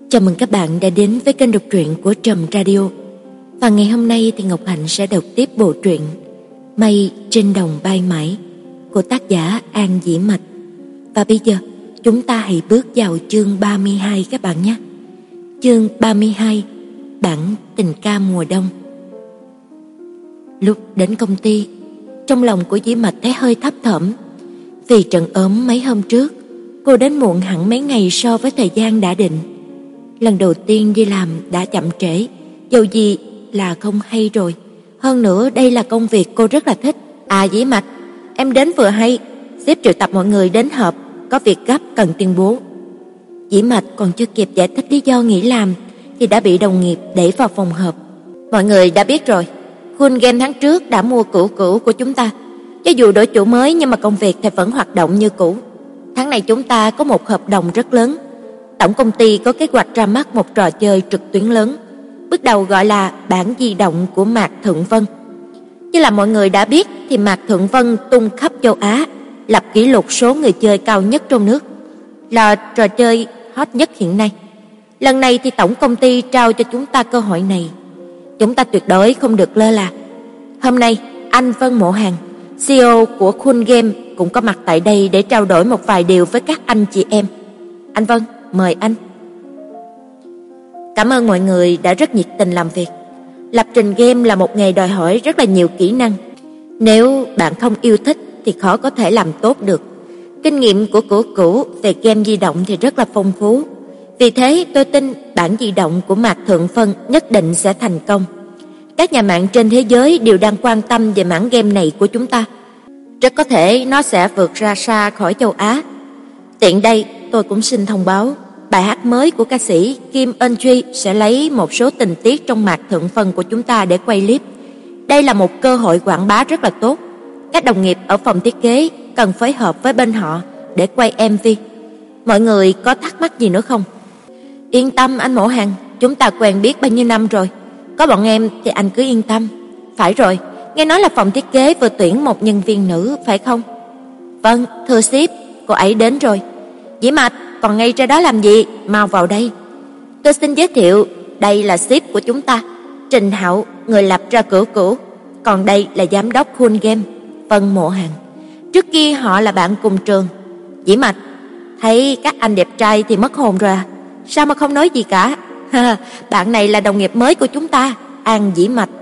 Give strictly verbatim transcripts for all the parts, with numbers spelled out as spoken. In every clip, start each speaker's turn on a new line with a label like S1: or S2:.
S1: Chào mừng các bạn đã đến với kênh đọc truyện của Trầm Radio. Và ngày hôm nay thì Ngọc Hạnh sẽ đọc tiếp bộ truyện Mây trên đồng bay mãi của tác giả An Dĩ Mạch. Và bây giờ chúng ta hãy bước vào chương ba mươi hai các bạn nhé. Chương ba mươi hai, bản tình ca mùa đông. Lúc đến công ty, trong lòng của Dĩ Mạch thấy hơi thấp thỏm. Vì trận ốm mấy hôm trước, cô đến muộn hẳn mấy ngày so với thời gian đã định. Lần đầu tiên đi làm đã chậm trễ, dầu gì là không hay rồi. Hơn nữa đây là công việc cô rất là thích. À Dĩ Mạch, em đến vừa hay, sếp triệu tập mọi người đến họp, có việc gấp cần tuyên bố. Dĩ Mạch còn chưa kịp giải thích lý do nghỉ làm thì đã bị đồng nghiệp đẩy vào phòng họp. Mọi người đã biết rồi, Cool Game tháng trước đã mua cũ cũ của chúng ta. Cho dù đổi chủ mới nhưng mà công việc thì vẫn hoạt động như cũ. Tháng này chúng ta có một hợp đồng rất lớn. Tổng công ty có kế hoạch ra mắt một trò chơi trực tuyến lớn, bước đầu gọi là bản di động của Mạc Thượng Vân. Như là mọi người đã biết thì Mạc Thượng Vân tung khắp châu Á, lập kỷ lục số người chơi cao nhất trong nước, là trò chơi hot nhất hiện nay. Lần này thì tổng công ty trao cho chúng ta cơ hội này, chúng ta tuyệt đối không được lơ là. Hôm nay, anh Vân Mộ Hàn, xê e ô của Cool Game cũng có mặt tại đây để trao đổi một vài điều với các anh chị em. Anh Vân, mời anh. Cảm ơn mọi người đã rất nhiệt tình làm việc. Lập trình game là một nghề đòi hỏi rất là nhiều kỹ năng. Nếu bạn không yêu thích thì khó có thể làm tốt được. Kinh nghiệm của cũ cũ về game di động thì rất là phong phú. Vì thế tôi tin bản di động của Mạc Thượng Vân nhất định sẽ thành công. Các nhà mạng trên thế giới đều đang quan tâm về mảng game này của chúng ta. Rất có thể nó sẽ vượt ra xa khỏi châu Á. Tiện đây tôi cũng xin thông báo, bài hát mới của ca sĩ Kim Eun Ji sẽ lấy một số tình tiết trong Mạc Thượng Vân của chúng ta để quay clip. Đây là một cơ hội quảng bá rất là tốt. Các đồng nghiệp ở phòng thiết kế cần phối hợp với bên họ để quay em vê. Mọi người có thắc mắc gì nữa không? Yên tâm anh Mộ Hàn, chúng ta quen biết bao nhiêu năm rồi. Có bọn em thì anh cứ yên tâm. Phải rồi, nghe nói là phòng thiết kế vừa tuyển một nhân viên nữ, phải không? Vâng, thưa sếp, cô ấy đến rồi. Dĩ Mạch, còn ngay ra đó làm gì? Mau vào đây. Tôi xin giới thiệu, đây là sếp của chúng ta, Trình Hạo, người lập ra cửu cửu. Còn đây là giám đốc Cool Game, Vân Mộ Hàn. Trước kia họ là bạn cùng trường. Dĩ Mạch, thấy các anh đẹp trai thì mất hồn rồi à? Sao mà không nói gì cả? Bạn này là đồng nghiệp mới của chúng ta, An Dĩ Mạch.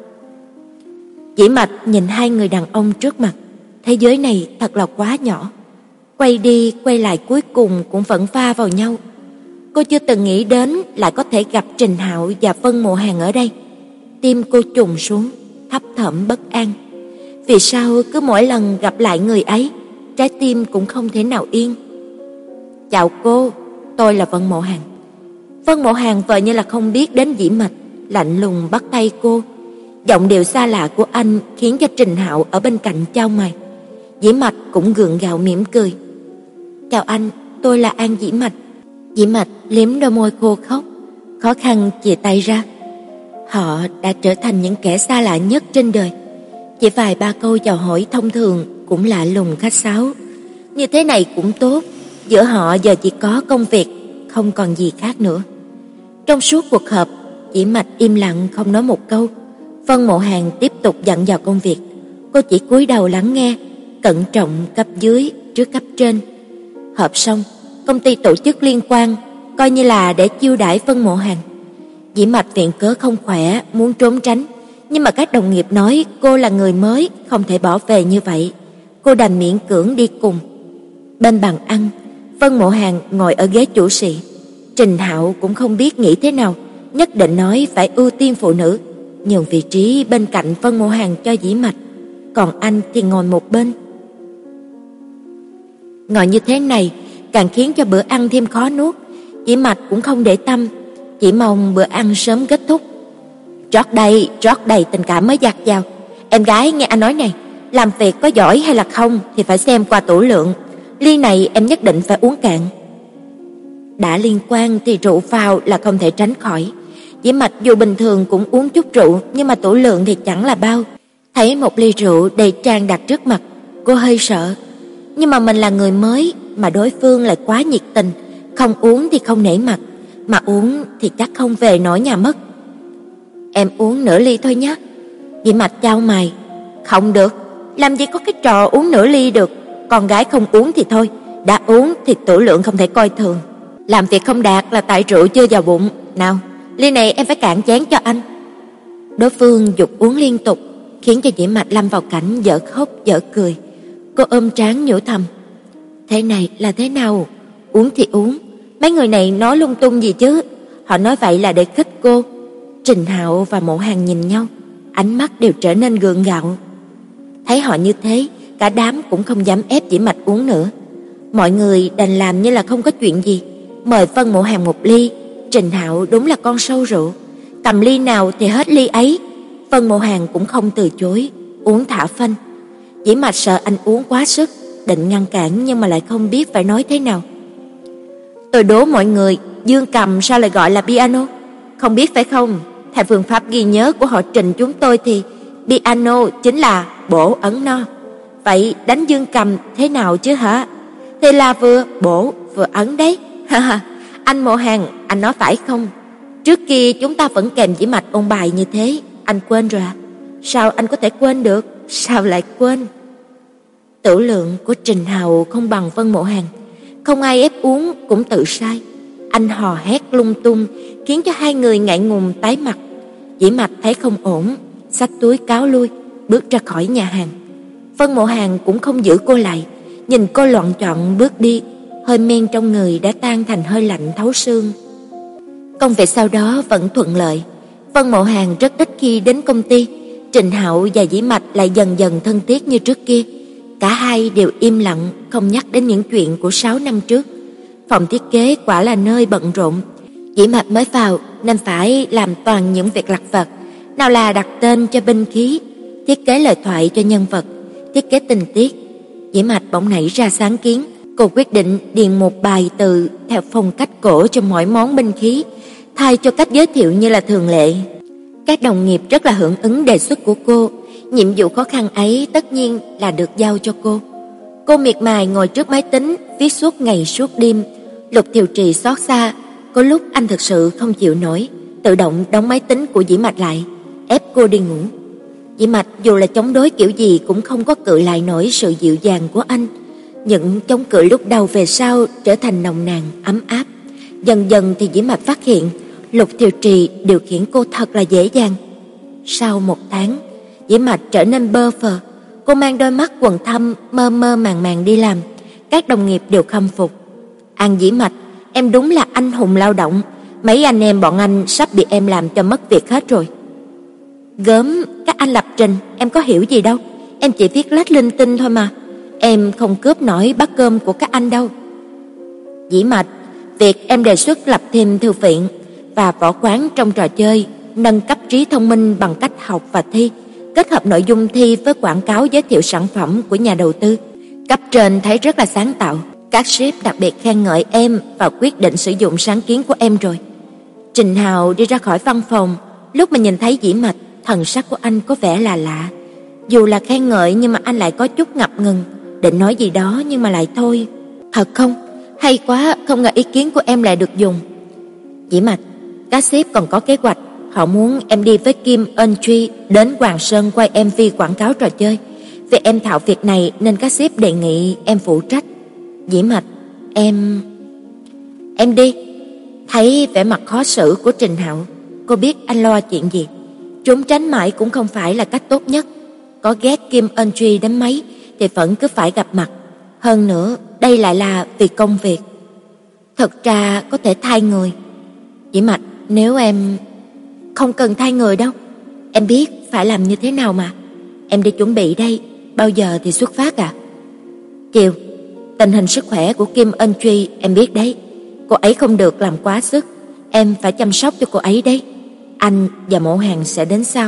S1: Dĩ Mạch nhìn hai người đàn ông trước mặt, thế giới này thật là quá nhỏ. Quay đi quay lại cuối cùng cũng vẫn va vào nhau. Cô chưa từng nghĩ đến lại có thể gặp Trình Hạo và Vân Mộ Hàn ở đây. Tim cô trùng xuống, thấp thỏm bất an. Vì sao cứ mỗi lần gặp lại người ấy, trái tim cũng không thể nào yên. Chào cô, tôi là Vân Mộ Hàn. Vân Mộ Hàn vờ như là không biết đến Dĩ Mạch, lạnh lùng bắt tay cô. Giọng điệu xa lạ của anh khiến cho Trình Hạo ở bên cạnh chau mày. Dĩ Mạch cũng gượng gạo mỉm cười. Chào anh, tôi là An Dĩ Mạch. Dĩ Mạch liếm đôi môi khô khốc, khó khăn chìa tay ra. Họ đã trở thành những kẻ xa lạ nhất trên đời. Chỉ vài ba câu chào hỏi thông thường cũng lạ lùng khách sáo. Như thế này cũng tốt, giữa họ giờ chỉ có công việc, không còn gì khác nữa. Trong suốt cuộc họp, Dĩ Mạch im lặng không nói một câu. Vân Mộ Hàn tiếp tục dặn dò công việc. Cô chỉ cúi đầu lắng nghe, cẩn trọng cấp dưới trước cấp trên. Họp xong, công ty tổ chức liên quan, coi như là để chiêu đãi Vân Mộ Hàn. Dĩ Mạch viện cớ không khỏe, muốn trốn tránh, nhưng mà các đồng nghiệp nói cô là người mới, không thể bỏ về như vậy. Cô đành miễn cưỡng đi cùng. Bên bàn ăn, Vân Mộ Hàn ngồi ở ghế chủ sĩ. Trình Hạo cũng không biết nghĩ thế nào, nhất định nói phải ưu tiên phụ nữ, nhường vị trí bên cạnh Vân Mộ Hàn cho Dĩ Mạch, còn anh thì ngồi một bên. Ngồi như thế này càng khiến cho bữa ăn thêm khó nuốt. Dĩ Mạch cũng không để tâm, chỉ mong bữa ăn sớm kết thúc. Rót đầy, rót đầy tình cảm mới dạt dào. Em gái nghe anh nói này, làm việc có giỏi hay là không thì phải xem qua tủ lượng. Ly này em nhất định phải uống cạn. Đã liên quan thì rượu phao là không thể tránh khỏi. Dĩ Mạch dù bình thường cũng uống chút rượu, nhưng mà tủ lượng thì chẳng là bao. Thấy một ly rượu đầy tràn đặt trước mặt, cô hơi sợ. Nhưng mà mình là người mới, mà đối phương lại quá nhiệt tình, không uống thì không nể mặt. mà uống thì chắc không về nổi nhà mất. Em uống nửa ly thôi nhé. Dĩ Mạch chau mày. Không được, làm gì có cái trò uống nửa ly được, con gái không uống thì thôi, đã uống thì Tử Lượng không thể coi thường. Làm việc không đạt là tại rượu chưa vào bụng. Nào, ly này em phải cạn chén cho anh. Đối phương giục uống liên tục, khiến cho Dĩ Mạch lâm vào cảnh dở khóc dở cười. Cô ôm trán nhủ thầm, thế này là thế nào? Uống thì uống, mấy người này nói lung tung gì chứ? Họ nói vậy là để khích cô. Trình Hạo và Mộ Hàn nhìn nhau, ánh mắt đều trở nên gượng gạo. Thấy họ như thế, cả đám cũng không dám ép Dĩ Mạch uống nữa. Mọi người đành làm như là không có chuyện gì, mời Vân Mộ Hàn một ly. Trình Hạo đúng là con sâu rượu, cầm ly nào thì hết ly ấy. Vân Mộ Hàn cũng không từ chối, uống thả phanh. Dĩ Mạch sợ anh uống quá sức, định ngăn cản nhưng mà lại không biết phải nói thế nào. Tôi đố mọi người, dương cầm sao lại gọi là piano? Không biết phải không? Theo phương pháp ghi nhớ của họ Trình chúng tôi thì piano chính là bổ ấn no. Vậy đánh dương cầm thế nào chứ hả? Thì là vừa bổ vừa ấn đấy. Anh Mộ Hàn, anh nói phải không? Trước kia chúng ta vẫn kèm Dĩ Mạch ôn bài như thế, anh quên rồi à? Sao anh có thể quên được? Sao lại quên? Tử lượng của Trình Hạo không bằng Vân Mộ Hàn, không ai ép uống cũng tự sai. Anh hò hét lung tung, khiến cho hai người ngại ngùng tái mặt. Dĩ Mạch thấy không ổn, xách túi cáo lui, bước ra khỏi nhà hàng. Vân Mộ Hàn cũng không giữ cô lại, nhìn cô loạn choạng bước đi, hơi men trong người đã tan thành hơi lạnh thấu xương. Công việc sau đó vẫn thuận lợi. Vân Mộ Hàn rất ít khi đến công ty. Trình Hạo và Dĩ Mạch lại dần dần thân thiết như trước kia. Cả hai đều im lặng, không nhắc đến những chuyện của sáu năm trước. Phòng thiết kế quả là nơi bận rộn. Dĩ Mạch mới vào nên phải làm toàn những việc lặt vặt, nào là đặt tên cho binh khí, thiết kế lời thoại cho nhân vật, thiết kế tình tiết. Dĩ Mạch bỗng nảy ra sáng kiến, cô quyết định điền một bài từ theo phong cách cổ cho mỗi món binh khí, thay cho cách giới thiệu như là thường lệ. Các đồng nghiệp rất là hưởng ứng đề xuất của cô. Nhiệm vụ khó khăn ấy tất nhiên là được giao cho cô. Cô miệt mài ngồi trước máy tính, viết suốt ngày suốt đêm. Lục Thiều Trì xót xa, có lúc anh thực sự không chịu nổi, tự động đóng máy tính của Dĩ Mạch lại, ép cô đi ngủ. Dĩ Mạch dù là chống đối kiểu gì cũng không có cự lại nổi sự dịu dàng của anh. Những chống cự lúc đầu về sau trở thành nồng nàn, ấm áp. Dần dần thì Dĩ Mạch phát hiện Lục Thiều Trì điều khiển cô thật là dễ dàng. Sau một tháng, Dĩ Mạch trở nên bơ phờ. Cô mang đôi mắt quầng thâm, mơ mơ màng màng đi làm. Các đồng nghiệp đều khâm phục. An Dĩ Mạch, em đúng là anh hùng lao động. Mấy anh em bọn anh sắp bị em làm cho mất việc hết rồi. Gớm, các anh lập trình, em có hiểu gì đâu. Em chỉ viết lách linh tinh thôi mà. Em không cướp nổi bát cơm của các anh đâu. Dĩ Mạch, việc em đề xuất lập thêm thư viện và võ quán trong trò chơi, nâng cấp trí thông minh bằng cách học và thi, kết hợp nội dung thi với quảng cáo giới thiệu sản phẩm của nhà đầu tư. Cấp trên thấy rất là sáng tạo. Các sếp đặc biệt khen ngợi em và quyết định sử dụng sáng kiến của em rồi. Trình Hạo đi ra khỏi văn phòng, lúc mà nhìn thấy Dĩ Mạch, thần sắc của anh có vẻ là lạ. Dù là khen ngợi nhưng mà anh lại có chút ngập ngừng, định nói gì đó nhưng mà lại thôi. Thật không? Hay quá, không ngờ ý kiến của em lại được dùng. Dĩ Mạch, các sếp còn có kế hoạch, họ muốn em đi với Kim Eun Truy đến Hoàng Sơn quay em vê quảng cáo trò chơi. Vì em thạo việc này nên các sếp đề nghị em phụ trách. Dĩ Mạch, em... Em đi. Thấy vẻ mặt khó xử của Trình Hạo, cô biết anh lo chuyện gì. Trốn tránh mãi cũng không phải là cách tốt nhất. Có ghét Kim Eun Truy đến mấy thì vẫn cứ phải gặp mặt. Hơn nữa, đây lại là vì công việc. Thật ra có thể thay người. Dĩ Mạch, nếu em... Không cần thay người đâu. Em biết phải làm như thế nào mà. Em đi chuẩn bị đây. Bao giờ thì xuất phát à? Chiều. Tình hình sức khỏe của Kim Eun Truy em biết đấy. Cô ấy không được làm quá sức. Em phải chăm sóc cho cô ấy đấy. Anh và Mộ Hàn sẽ đến sau.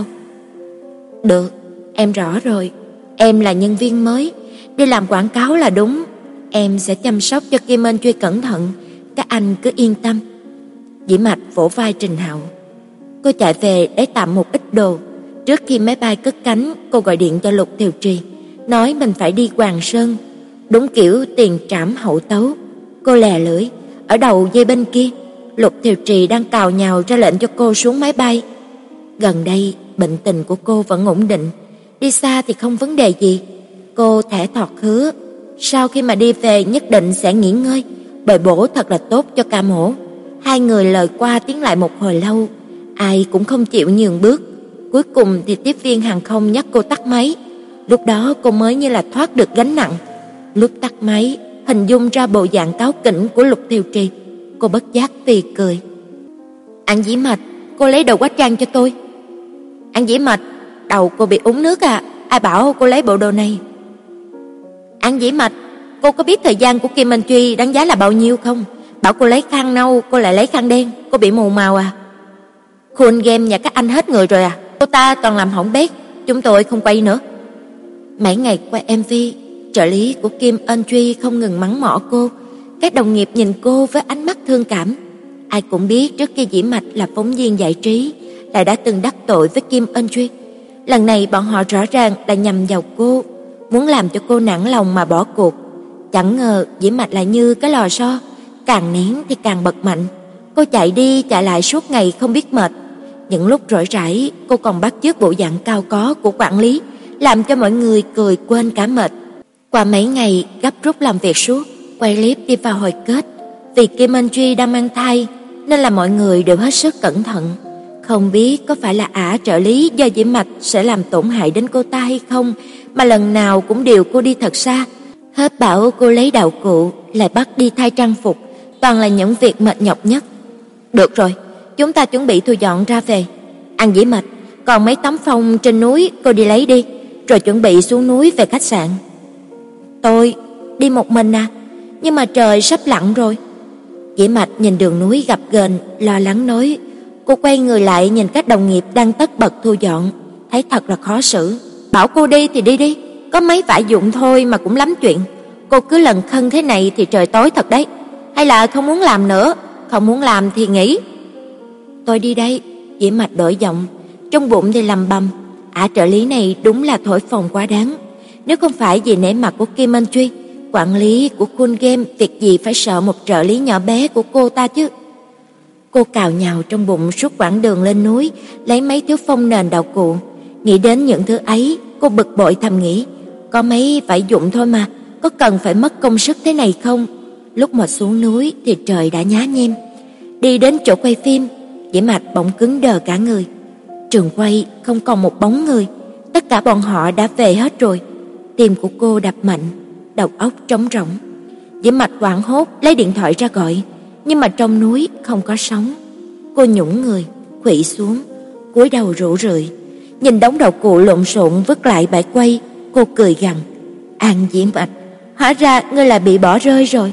S1: Được, em rõ rồi. Em là nhân viên mới, đi làm quảng cáo là đúng. Em sẽ chăm sóc cho Kim Eun Truy cẩn thận. Các anh cứ yên tâm. Dĩ Mạch vỗ vai Trình Hạo. Cô chạy về để tạm một ít đồ. Trước khi máy bay cất cánh, cô gọi điện cho Lục Thiều Trì, nói mình phải đi Hoàng Sơn. Đúng kiểu tiền trảm hậu tấu. Cô lè lưỡi, ở đầu dây bên kia. Lục Thiều Trì đang cào nhào ra lệnh cho cô xuống máy bay. Gần đây, bệnh tình của cô vẫn ổn định, đi xa thì không vấn đề gì. Cô thẻ thọt hứa, sau khi mà đi về nhất định sẽ nghỉ ngơi, bồi bổ thật là tốt cho ca mổ. Hai người lời qua tiếng lại một hồi lâu, ai cũng không chịu nhường bước. Cuối cùng thì tiếp viên hàng không nhắc cô tắt máy. Lúc đó cô mới như là thoát được gánh nặng. Lúc tắt máy, hình dung ra bộ dạng cáu kỉnh của Lục Thiều Trì, cô bất giác phì cười. An Dĩ Mạch, cô lấy đồ hóa trang cho tôi. An Dĩ Mạch, đầu cô bị uống nước à, ai bảo cô lấy bộ đồ này? An Dĩ Mạch, cô có biết thời gian của Kim Anh Truy đáng giá là bao nhiêu không? Bảo cô lấy khăn nâu, cô lại lấy khăn đen, cô bị mù màu à? Khuôn game nhà các anh hết người rồi à? Cô ta toàn làm hỏng bét, chúng tôi không quay nữa. Mấy ngày quay em vê, trợ lý của Kim Anh Truy không ngừng mắng mỏ cô. Các đồng nghiệp nhìn cô với ánh mắt thương cảm. Ai cũng biết trước kia Dĩ Mạch là phóng viên giải trí, lại đã từng đắc tội với Kim Anh Truy. Lần này bọn họ rõ ràng là nhằm vào cô, muốn làm cho cô nản lòng mà bỏ cuộc. Chẳng ngờ Dĩ Mạch lại như cái lò xo, càng nén thì càng bật mạnh. Cô chạy đi chạy lại suốt ngày không biết mệt. Những lúc rỗi rãi, cô còn bắt chước bộ dạng cao có của quản lý, làm cho mọi người cười quên cả mệt. Qua mấy ngày gấp rút làm việc suốt, quay clip đi vào hồi kết. Vì Kim Anh Truy đang mang thai nên là mọi người đều hết sức cẩn thận. Không biết có phải là ả trợ lý do Dĩ Mạch sẽ làm tổn hại đến cô ta hay không, mà lần nào cũng điều cô đi thật xa. Hết bảo cô lấy đạo cụ, lại bắt đi thay trang phục, toàn là những việc mệt nhọc nhất. Được rồi, chúng ta chuẩn bị thu dọn ra về. An Dĩ Mạch, còn mấy tấm phông trên núi cô đi lấy đi, rồi chuẩn bị xuống núi về khách sạn. Tôi đi một mình à? Nhưng mà trời sắp lặn rồi. Dĩ Mạch nhìn đường núi gập ghềnh, lo lắng nói. Cô quay người lại nhìn các đồng nghiệp đang tất bật thu dọn, thấy thật là khó xử. Bảo cô đi thì đi đi, có mấy vải dụng thôi mà cũng lắm chuyện. Cô cứ lần khân thế này thì trời tối thật đấy. Hay là không muốn làm nữa? Không muốn làm thì nghỉ. Tôi đi đây. Dĩ Mạch đổi giọng, trong bụng thì lầm bầm. Ả trợ lý này đúng là thổi phồng quá đáng. Nếu không phải vì nể mặt của Kim Anh Truy, quản lý của Cool Game, việc gì phải sợ một trợ lý nhỏ bé của cô ta chứ. Cô cào nhào trong bụng suốt quãng đường lên núi, lấy mấy thứ phông nền đạo cụ. Nghĩ đến những thứ ấy, cô bực bội thầm nghĩ, có mấy vải dụng thôi mà, có cần phải mất công sức thế này không? Lúc mà xuống núi thì trời đã nhá nhem. Đi đến chỗ quay phim, Dĩ Mạch bỗng cứng đờ cả người. Trường quay không còn một bóng người, tất cả bọn họ đã về hết rồi. Tim của cô đập mạnh, đầu óc trống rỗng. Dĩ Mạch hoảng hốt lấy điện thoại ra gọi, nhưng mà trong núi không có sóng. Cô nhũn người, khuỵu xuống, cúi đầu rũ rượi, nhìn đống đạo cụ lộn xộn vứt lại bãi quay, cô cười gằn. An Dĩ Mạch, hóa ra ngươi là bị bỏ rơi rồi.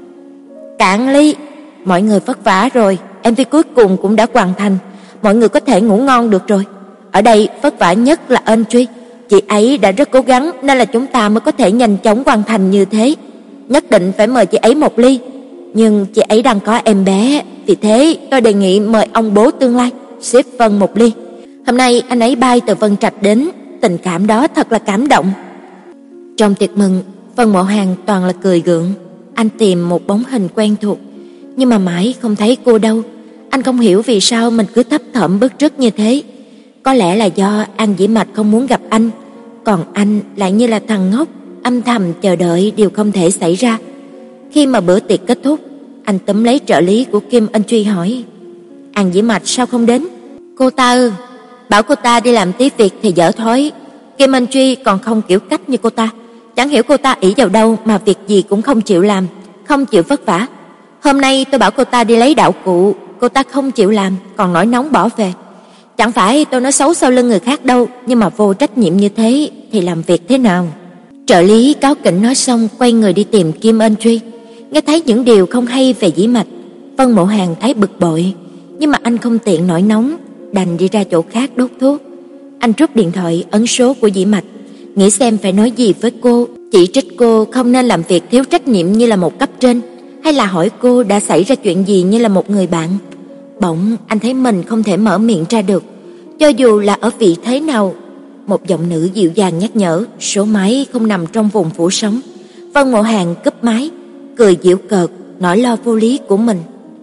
S1: Cạn ly, mọi người vất vả rồi, em vê cuối cùng cũng đã hoàn thành, mọi người có thể ngủ ngon được rồi. Ở đây vất vả nhất là Anh Truy, chị ấy đã rất cố gắng nên là chúng ta mới có thể nhanh chóng hoàn thành như thế. Nhất định phải mời chị ấy một ly, nhưng chị ấy đang có em bé, vì thế tôi đề nghị mời ông bố tương lai, sếp Vân một ly. Hôm nay anh ấy bay từ Vân Trạch đến, tình cảm đó thật là cảm động. Trong tiệc mừng, Vân Mộ Hàn toàn là cười gượng. Anh tìm một bóng hình quen thuộc, nhưng mà mãi không thấy cô đâu. Anh không hiểu vì sao mình cứ thấp thỏm bứt rứt như thế. Có lẽ là do An Dĩ Mạch không muốn gặp anh, còn anh lại như là thằng ngốc, âm thầm chờ đợi điều không thể xảy ra. Khi mà bữa tiệc kết thúc, anh túm lấy trợ lý của Kim Anh Truy hỏi: An Dĩ Mạch sao không đến? Cô ta ư? Bảo cô ta đi làm tí việc thì dở thói. Kim Anh Truy còn không kiểu cách như cô ta. Chẳng hiểu cô ta ỷ vào đâu mà việc gì cũng không chịu làm, không chịu vất vả. Hôm nay tôi bảo cô ta đi lấy đạo cụ, cô ta không chịu làm, còn nổi nóng bỏ về. Chẳng phải tôi nói xấu sau lưng người khác đâu, nhưng mà vô trách nhiệm như thế thì làm việc thế nào? Trợ lý cáu kỉnh nói xong quay người đi tìm Kim Anh Truy. Nghe thấy những điều không hay về Dĩ Mạch, Vân Mộ Hàn thấy bực bội, nhưng mà anh không tiện nổi nóng, đành đi ra chỗ khác đốt thuốc. Anh rút điện thoại ấn số của Dĩ Mạch, nghĩ xem phải nói gì với cô, chỉ trích cô không nên làm việc thiếu trách nhiệm như là một cấp trên, hay là hỏi cô đã xảy ra chuyện gì như là một người bạn. Bỗng anh thấy mình không thể mở miệng ra được, cho dù là ở vị thế nào. Một giọng nữ dịu dàng nhắc nhở số máy không nằm trong vùng phủ sóng. Vân Mộ Hàn cúp máy, cười giễu cợt nỗi lo vô lý của mình.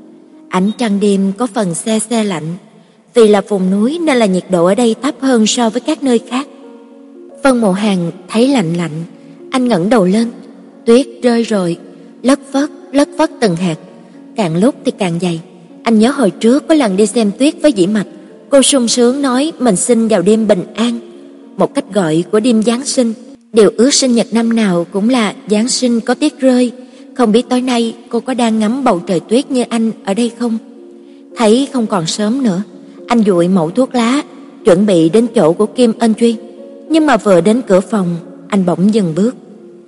S1: Ánh trăng đêm có phần se se lạnh, vì là vùng núi nên là nhiệt độ ở đây thấp hơn so với các nơi khác. Vân Mộ Hàn thấy lạnh lạnh, anh ngẩng đầu lên, tuyết rơi rồi, lất phất, lất phất từng hạt, càng lúc thì càng dày. Anh nhớ hồi trước có lần đi xem tuyết với Dĩ Mạch, cô sung sướng nói mình sinh vào đêm bình an, một cách gọi của đêm Giáng sinh. Điều ước sinh nhật năm nào cũng là Giáng sinh có tuyết rơi. Không biết tối nay cô có đang ngắm bầu trời tuyết như anh ở đây không? Thấy không còn sớm nữa, anh dụi mẩu thuốc lá, chuẩn bị đến chỗ của Kim Ân Truy. Nhưng mà vừa đến cửa phòng, anh bỗng dừng bước.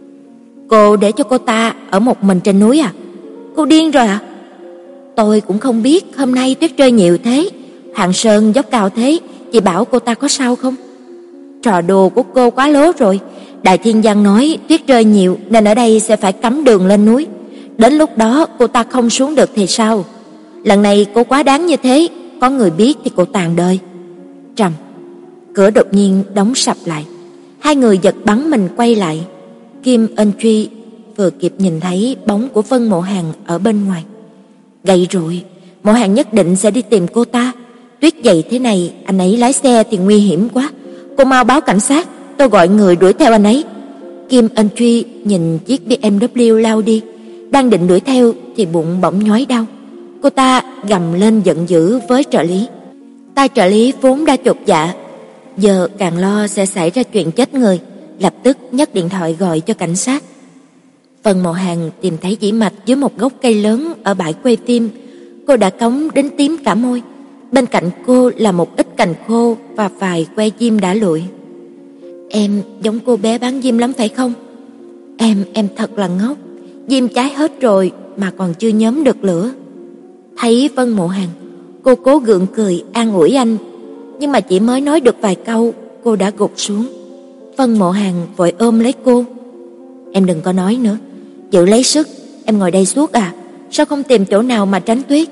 S1: Cô để cho cô ta ở một mình trên núi à? Cô điên rồi à? Tôi cũng không biết hôm nay tuyết rơi nhiều thế, Hạng Sơn dốc cao thế, chị bảo cô ta có sao không? Trò đùa của cô quá lố rồi. Đại Thiên Giang nói tuyết rơi nhiều nên ở đây sẽ phải cấm đường lên núi. Đến lúc đó cô ta không xuống được thì sao? Lần này cô quá đáng như thế, có người biết thì cô tàn đời. Trầm. Cửa đột nhiên đóng sập lại. Hai người giật bắn mình quay lại. Kim Ân Truy vừa kịp nhìn thấy bóng của Vân Mộ Hàn ở bên ngoài. Gầy rồi, Mộ Hàn nhất định sẽ đi tìm cô ta. Tuyết dày thế này, anh ấy lái xe thì nguy hiểm quá. Cô mau báo cảnh sát, tôi gọi người đuổi theo anh ấy. Kim Ân Truy nhìn chiếc bê em vê lao đi, đang định đuổi theo thì bụng bỗng nhói đau. Cô ta gầm lên giận dữ với trợ lý. Tay trợ lý vốn đã chột dạ, giờ càng lo sẽ xảy ra chuyện chết người, lập tức nhấc điện thoại gọi cho cảnh sát. Vân Mộ Hàn tìm thấy Dĩ Mạch dưới một gốc cây lớn ở bãi quay phim. Cô đã cống đến tím cả môi. Bên cạnh cô là một ít cành khô và vài que diêm đã lụi. Em giống cô bé bán diêm lắm phải không? Em, em thật là ngốc. Diêm cháy hết rồi mà còn chưa nhóm được lửa. Thấy Vân Mộ Hàn, cô cố gượng cười an ủi anh. Nhưng mà chỉ mới nói được vài câu, cô đã gục xuống. Vân Mộ Hàn vội ôm lấy cô. Em đừng có nói nữa, giữ lấy sức. Em ngồi đây suốt à? Sao không tìm chỗ nào mà tránh tuyết?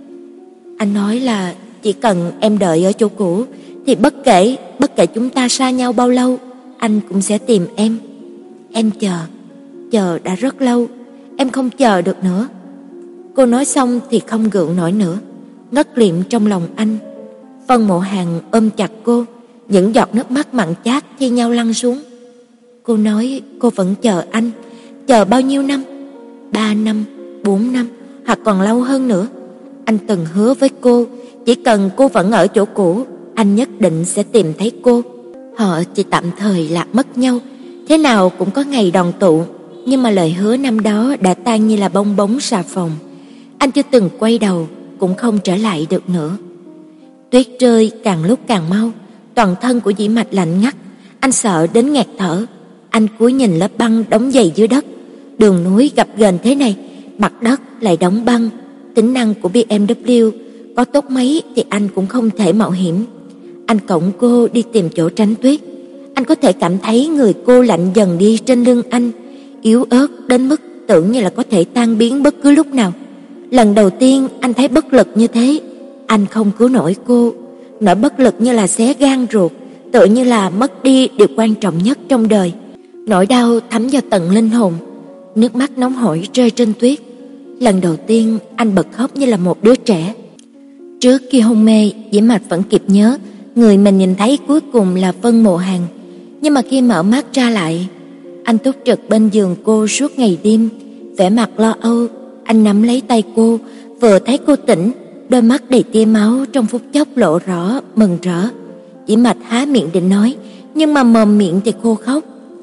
S1: Anh nói là chỉ cần em đợi ở chỗ cũ thì bất kể bất kể chúng ta xa nhau bao lâu, anh cũng sẽ tìm em. Em chờ, chờ đã rất lâu, em không chờ được nữa. Cô nói xong thì không gượng nổi nữa, ngất liệm trong lòng anh. Vân Mộ Hàn ôm chặt cô, những giọt nước mắt mặn chát thi nhau lăn xuống. Cô nói cô vẫn chờ anh, chờ bao nhiêu năm? Ba năm, bốn năm, hoặc còn lâu hơn nữa. Anh từng hứa với cô, chỉ cần cô vẫn ở chỗ cũ, anh nhất định sẽ tìm thấy cô. Họ chỉ tạm thời lạc mất nhau, thế nào cũng có ngày đoàn tụ. Nhưng mà lời hứa năm đó đã tan như là bong bóng xà phòng. Anh chưa từng quay đầu, cũng không trở lại được nữa. Tuyết rơi càng lúc càng mau, toàn thân của Dĩ Mạch lạnh ngắt. Anh sợ đến nghẹt thở. Anh cúi nhìn lớp băng đóng dày dưới đất. Đường núi gập ghềnh thế này, mặt đất lại đóng băng. Tính năng của bê em vê có tốt mấy thì anh cũng không thể mạo hiểm. Anh cõng cô đi tìm chỗ tránh tuyết. Anh có thể cảm thấy người cô lạnh dần đi trên lưng anh, yếu ớt đến mức tưởng như là có thể tan biến bất cứ lúc nào. Lần đầu tiên anh thấy bất lực như thế. Anh không cứu nổi cô, nỗi bất lực như là xé gan ruột, tựa như là mất đi điều quan trọng nhất trong đời. Nỗi đau thấm vào tận linh hồn, nước mắt nóng hổi rơi trên tuyết. Lần đầu tiên anh bật khóc như là một đứa trẻ. Trước khi hôn mê, Dĩ Mạch vẫn kịp nhớ người mình nhìn thấy cuối cùng là Vân Mộ Hàn. Nhưng mà khi mở mắt ra lại, anh túc trực bên giường cô suốt ngày đêm, vẻ mặt lo âu. Anh nắm lấy tay cô, vừa thấy cô tỉnh, đôi mắt đầy tia máu trong phút chốc lộ rõ mừng rỡ. Dĩ Mạch há miệng định nói, nhưng mà mồm miệng thì khô khóc.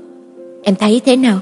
S1: Em thấy thế nào?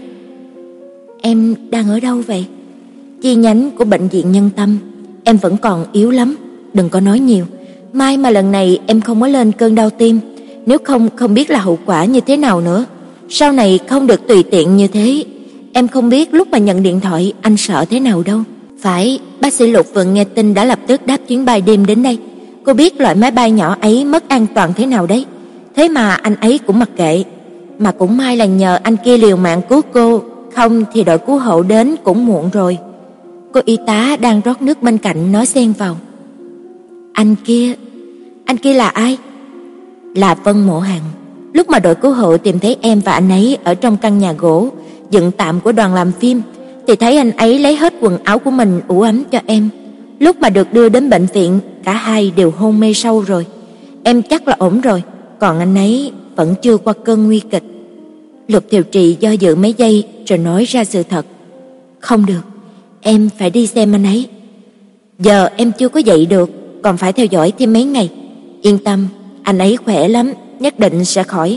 S1: Em đang ở đâu vậy? Chi nhánh của bệnh viện Nhân Tâm. Em vẫn còn yếu lắm, đừng có nói nhiều. May mà lần này em không có lên cơn đau tim, nếu không không biết là hậu quả như thế nào nữa. Sau này không được tùy tiện như thế. Em không biết lúc mà nhận điện thoại anh sợ thế nào đâu. Phải, bác sĩ Lục vừa nghe tin đã lập tức đáp chuyến bay đêm đến đây. Cô biết loại máy bay nhỏ ấy mất an toàn thế nào đấy. Thế mà anh ấy cũng mặc kệ. Mà cũng may là nhờ anh kia liều mạng cứu cô, không thì đội cứu hộ đến cũng muộn rồi. Cô y tá đang rót nước bên cạnh nói xen vào. Anh kia, anh kia là ai? Là Vân Mộ Hàn. Lúc mà đội cứu hộ tìm thấy em và anh ấy ở trong căn nhà gỗ dựng tạm của đoàn làm phim, thì thấy anh ấy lấy hết quần áo của mình ủ ấm cho em. Lúc mà được đưa đến bệnh viện, cả hai đều hôn mê sâu rồi. Em chắc là ổn rồi, còn anh ấy vẫn chưa qua cơn nguy kịch. Lục Thiều Trì do dự mấy giây rồi nói ra sự thật. Không được, em phải đi xem anh ấy. Giờ em chưa có dậy được, còn phải theo dõi thêm mấy ngày. Yên tâm, anh ấy khỏe lắm, nhất định sẽ khỏi.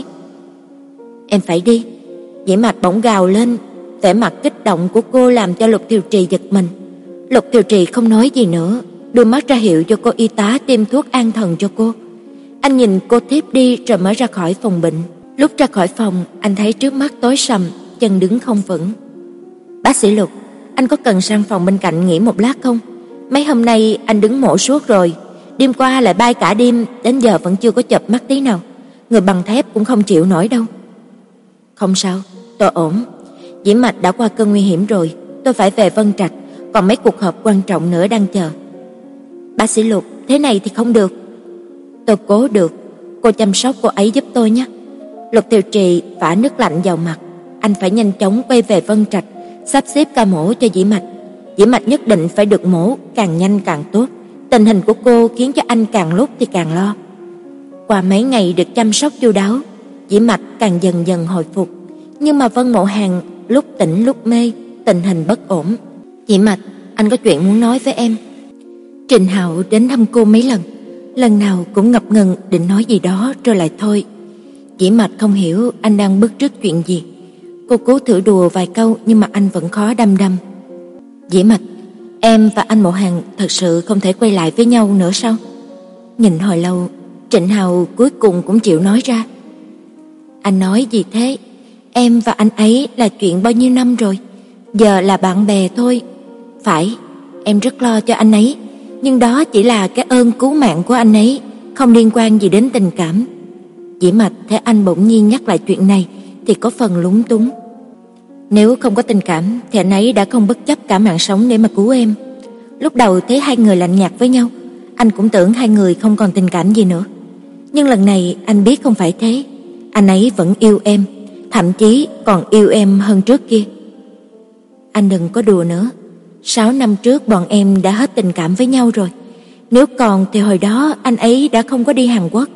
S1: Em phải đi. Dĩ Mạch bỗng gào lên, vẻ mặt kích động của cô làm cho Lục Thiều Trì giật mình. Lục Thiều Trì không nói gì nữa, đưa mắt ra hiệu cho cô y tá tiêm thuốc an thần cho cô. Anh nhìn cô thiếp đi rồi mới ra khỏi phòng bệnh. Lúc ra khỏi phòng, anh thấy trước mắt tối sầm, chân đứng không vững. Bác sĩ Lục, anh có cần sang phòng bên cạnh nghỉ một lát không? Mấy hôm nay anh đứng mổ suốt rồi, đêm qua lại bay cả đêm, đến giờ vẫn chưa có chợp mắt tí nào. Người bằng thép cũng không chịu nổi đâu. Không sao, tôi ổn. Dĩ Mạch đã qua cơn nguy hiểm rồi, tôi phải về Vân Trạch, còn mấy cuộc họp quan trọng nữa đang chờ. Bác sĩ Lục, thế này thì không được. Tôi cố được, cô chăm sóc cô ấy giúp tôi nhé. Lục Thiều Trì vả nước lạnh vào mặt. Anh phải nhanh chóng quay về Vân Trạch, sắp xếp ca mổ cho Dĩ Mạch. Dĩ Mạch nhất định phải được mổ, càng nhanh càng tốt. Tình hình của cô khiến cho anh càng lúc thì càng lo. Qua mấy ngày được chăm sóc chu đáo, Dĩ Mạch càng dần dần hồi phục. Nhưng mà Vân Mộ Hàn lúc tỉnh lúc mê, tình hình bất ổn. Dĩ Mạch, anh có chuyện muốn nói với em. Trình Hạo đến thăm cô mấy lần, lần nào cũng ngập ngừng định nói gì đó rồi lại thôi. Dĩ Mạch không hiểu anh đang bức rứt chuyện gì. Cô cố thử đùa vài câu nhưng mà anh vẫn khó đăm đăm. Dĩ Mạch, em và anh Mộ Hàn thật sự không thể quay lại với nhau nữa sao? Nhìn hồi lâu, Trịnh Hạo cuối cùng cũng chịu nói ra. Anh nói gì thế? Em và anh ấy là chuyện bao nhiêu năm rồi, giờ là bạn bè thôi. Phải, em rất lo cho anh ấy, nhưng đó chỉ là cái ơn cứu mạng của anh ấy, không liên quan gì đến tình cảm. Dĩ Mạch thấy anh bỗng nhiên nhắc lại chuyện này thì có phần lúng túng. Nếu không có tình cảm thì anh ấy đã không bất chấp cả mạng sống để mà cứu em. Lúc đầu thấy hai người lạnh nhạt với nhau, anh cũng tưởng hai người không còn tình cảm gì nữa. Nhưng lần này anh biết không phải thế. Anh ấy vẫn yêu em, thậm chí còn yêu em hơn trước kia. Anh đừng có đùa nữa. Sáu năm trước bọn em đã hết tình cảm với nhau rồi. Nếu còn thì hồi đó anh ấy đã không có đi Hàn Quốc.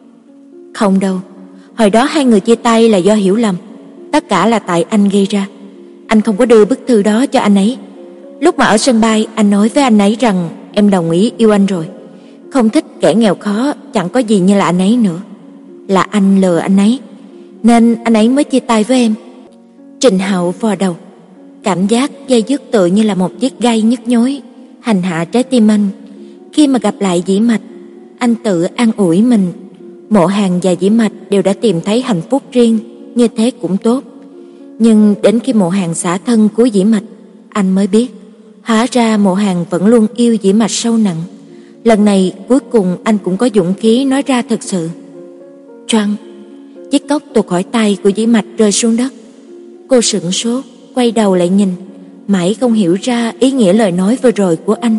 S1: Không đâu, hồi đó hai người chia tay là do hiểu lầm. Tất cả là tại anh gây ra. Anh không có đưa bức thư đó cho anh ấy. Lúc mà ở sân bay, anh nói với anh ấy rằng em đồng ý yêu anh rồi. Không thích kẻ nghèo khó, chẳng có gì như là anh ấy nữa. Là anh lừa anh ấy, nên anh ấy mới chia tay với em. Trình Hạo vò đầu. Cảm giác dây dứt tựa như là một chiếc gai nhức nhối hành hạ trái tim anh. Khi mà gặp lại Dĩ Mạch, anh tự an ủi mình, Mộ Hàn và Dĩ Mạch đều đã tìm thấy hạnh phúc riêng, như thế cũng tốt. Nhưng đến khi Mộ Hàn xả thân của Dĩ Mạch, anh mới biết, hóa ra Mộ Hàn vẫn luôn yêu Dĩ Mạch sâu nặng. Lần này cuối cùng anh cũng có dũng khí nói ra thật sự. Choang, chiếc cốc tuột khỏi tay của Dĩ Mạch rơi xuống đất. Cô sững sốt, quay đầu lại nhìn, mãi không hiểu ra ý nghĩa lời nói vừa rồi của anh.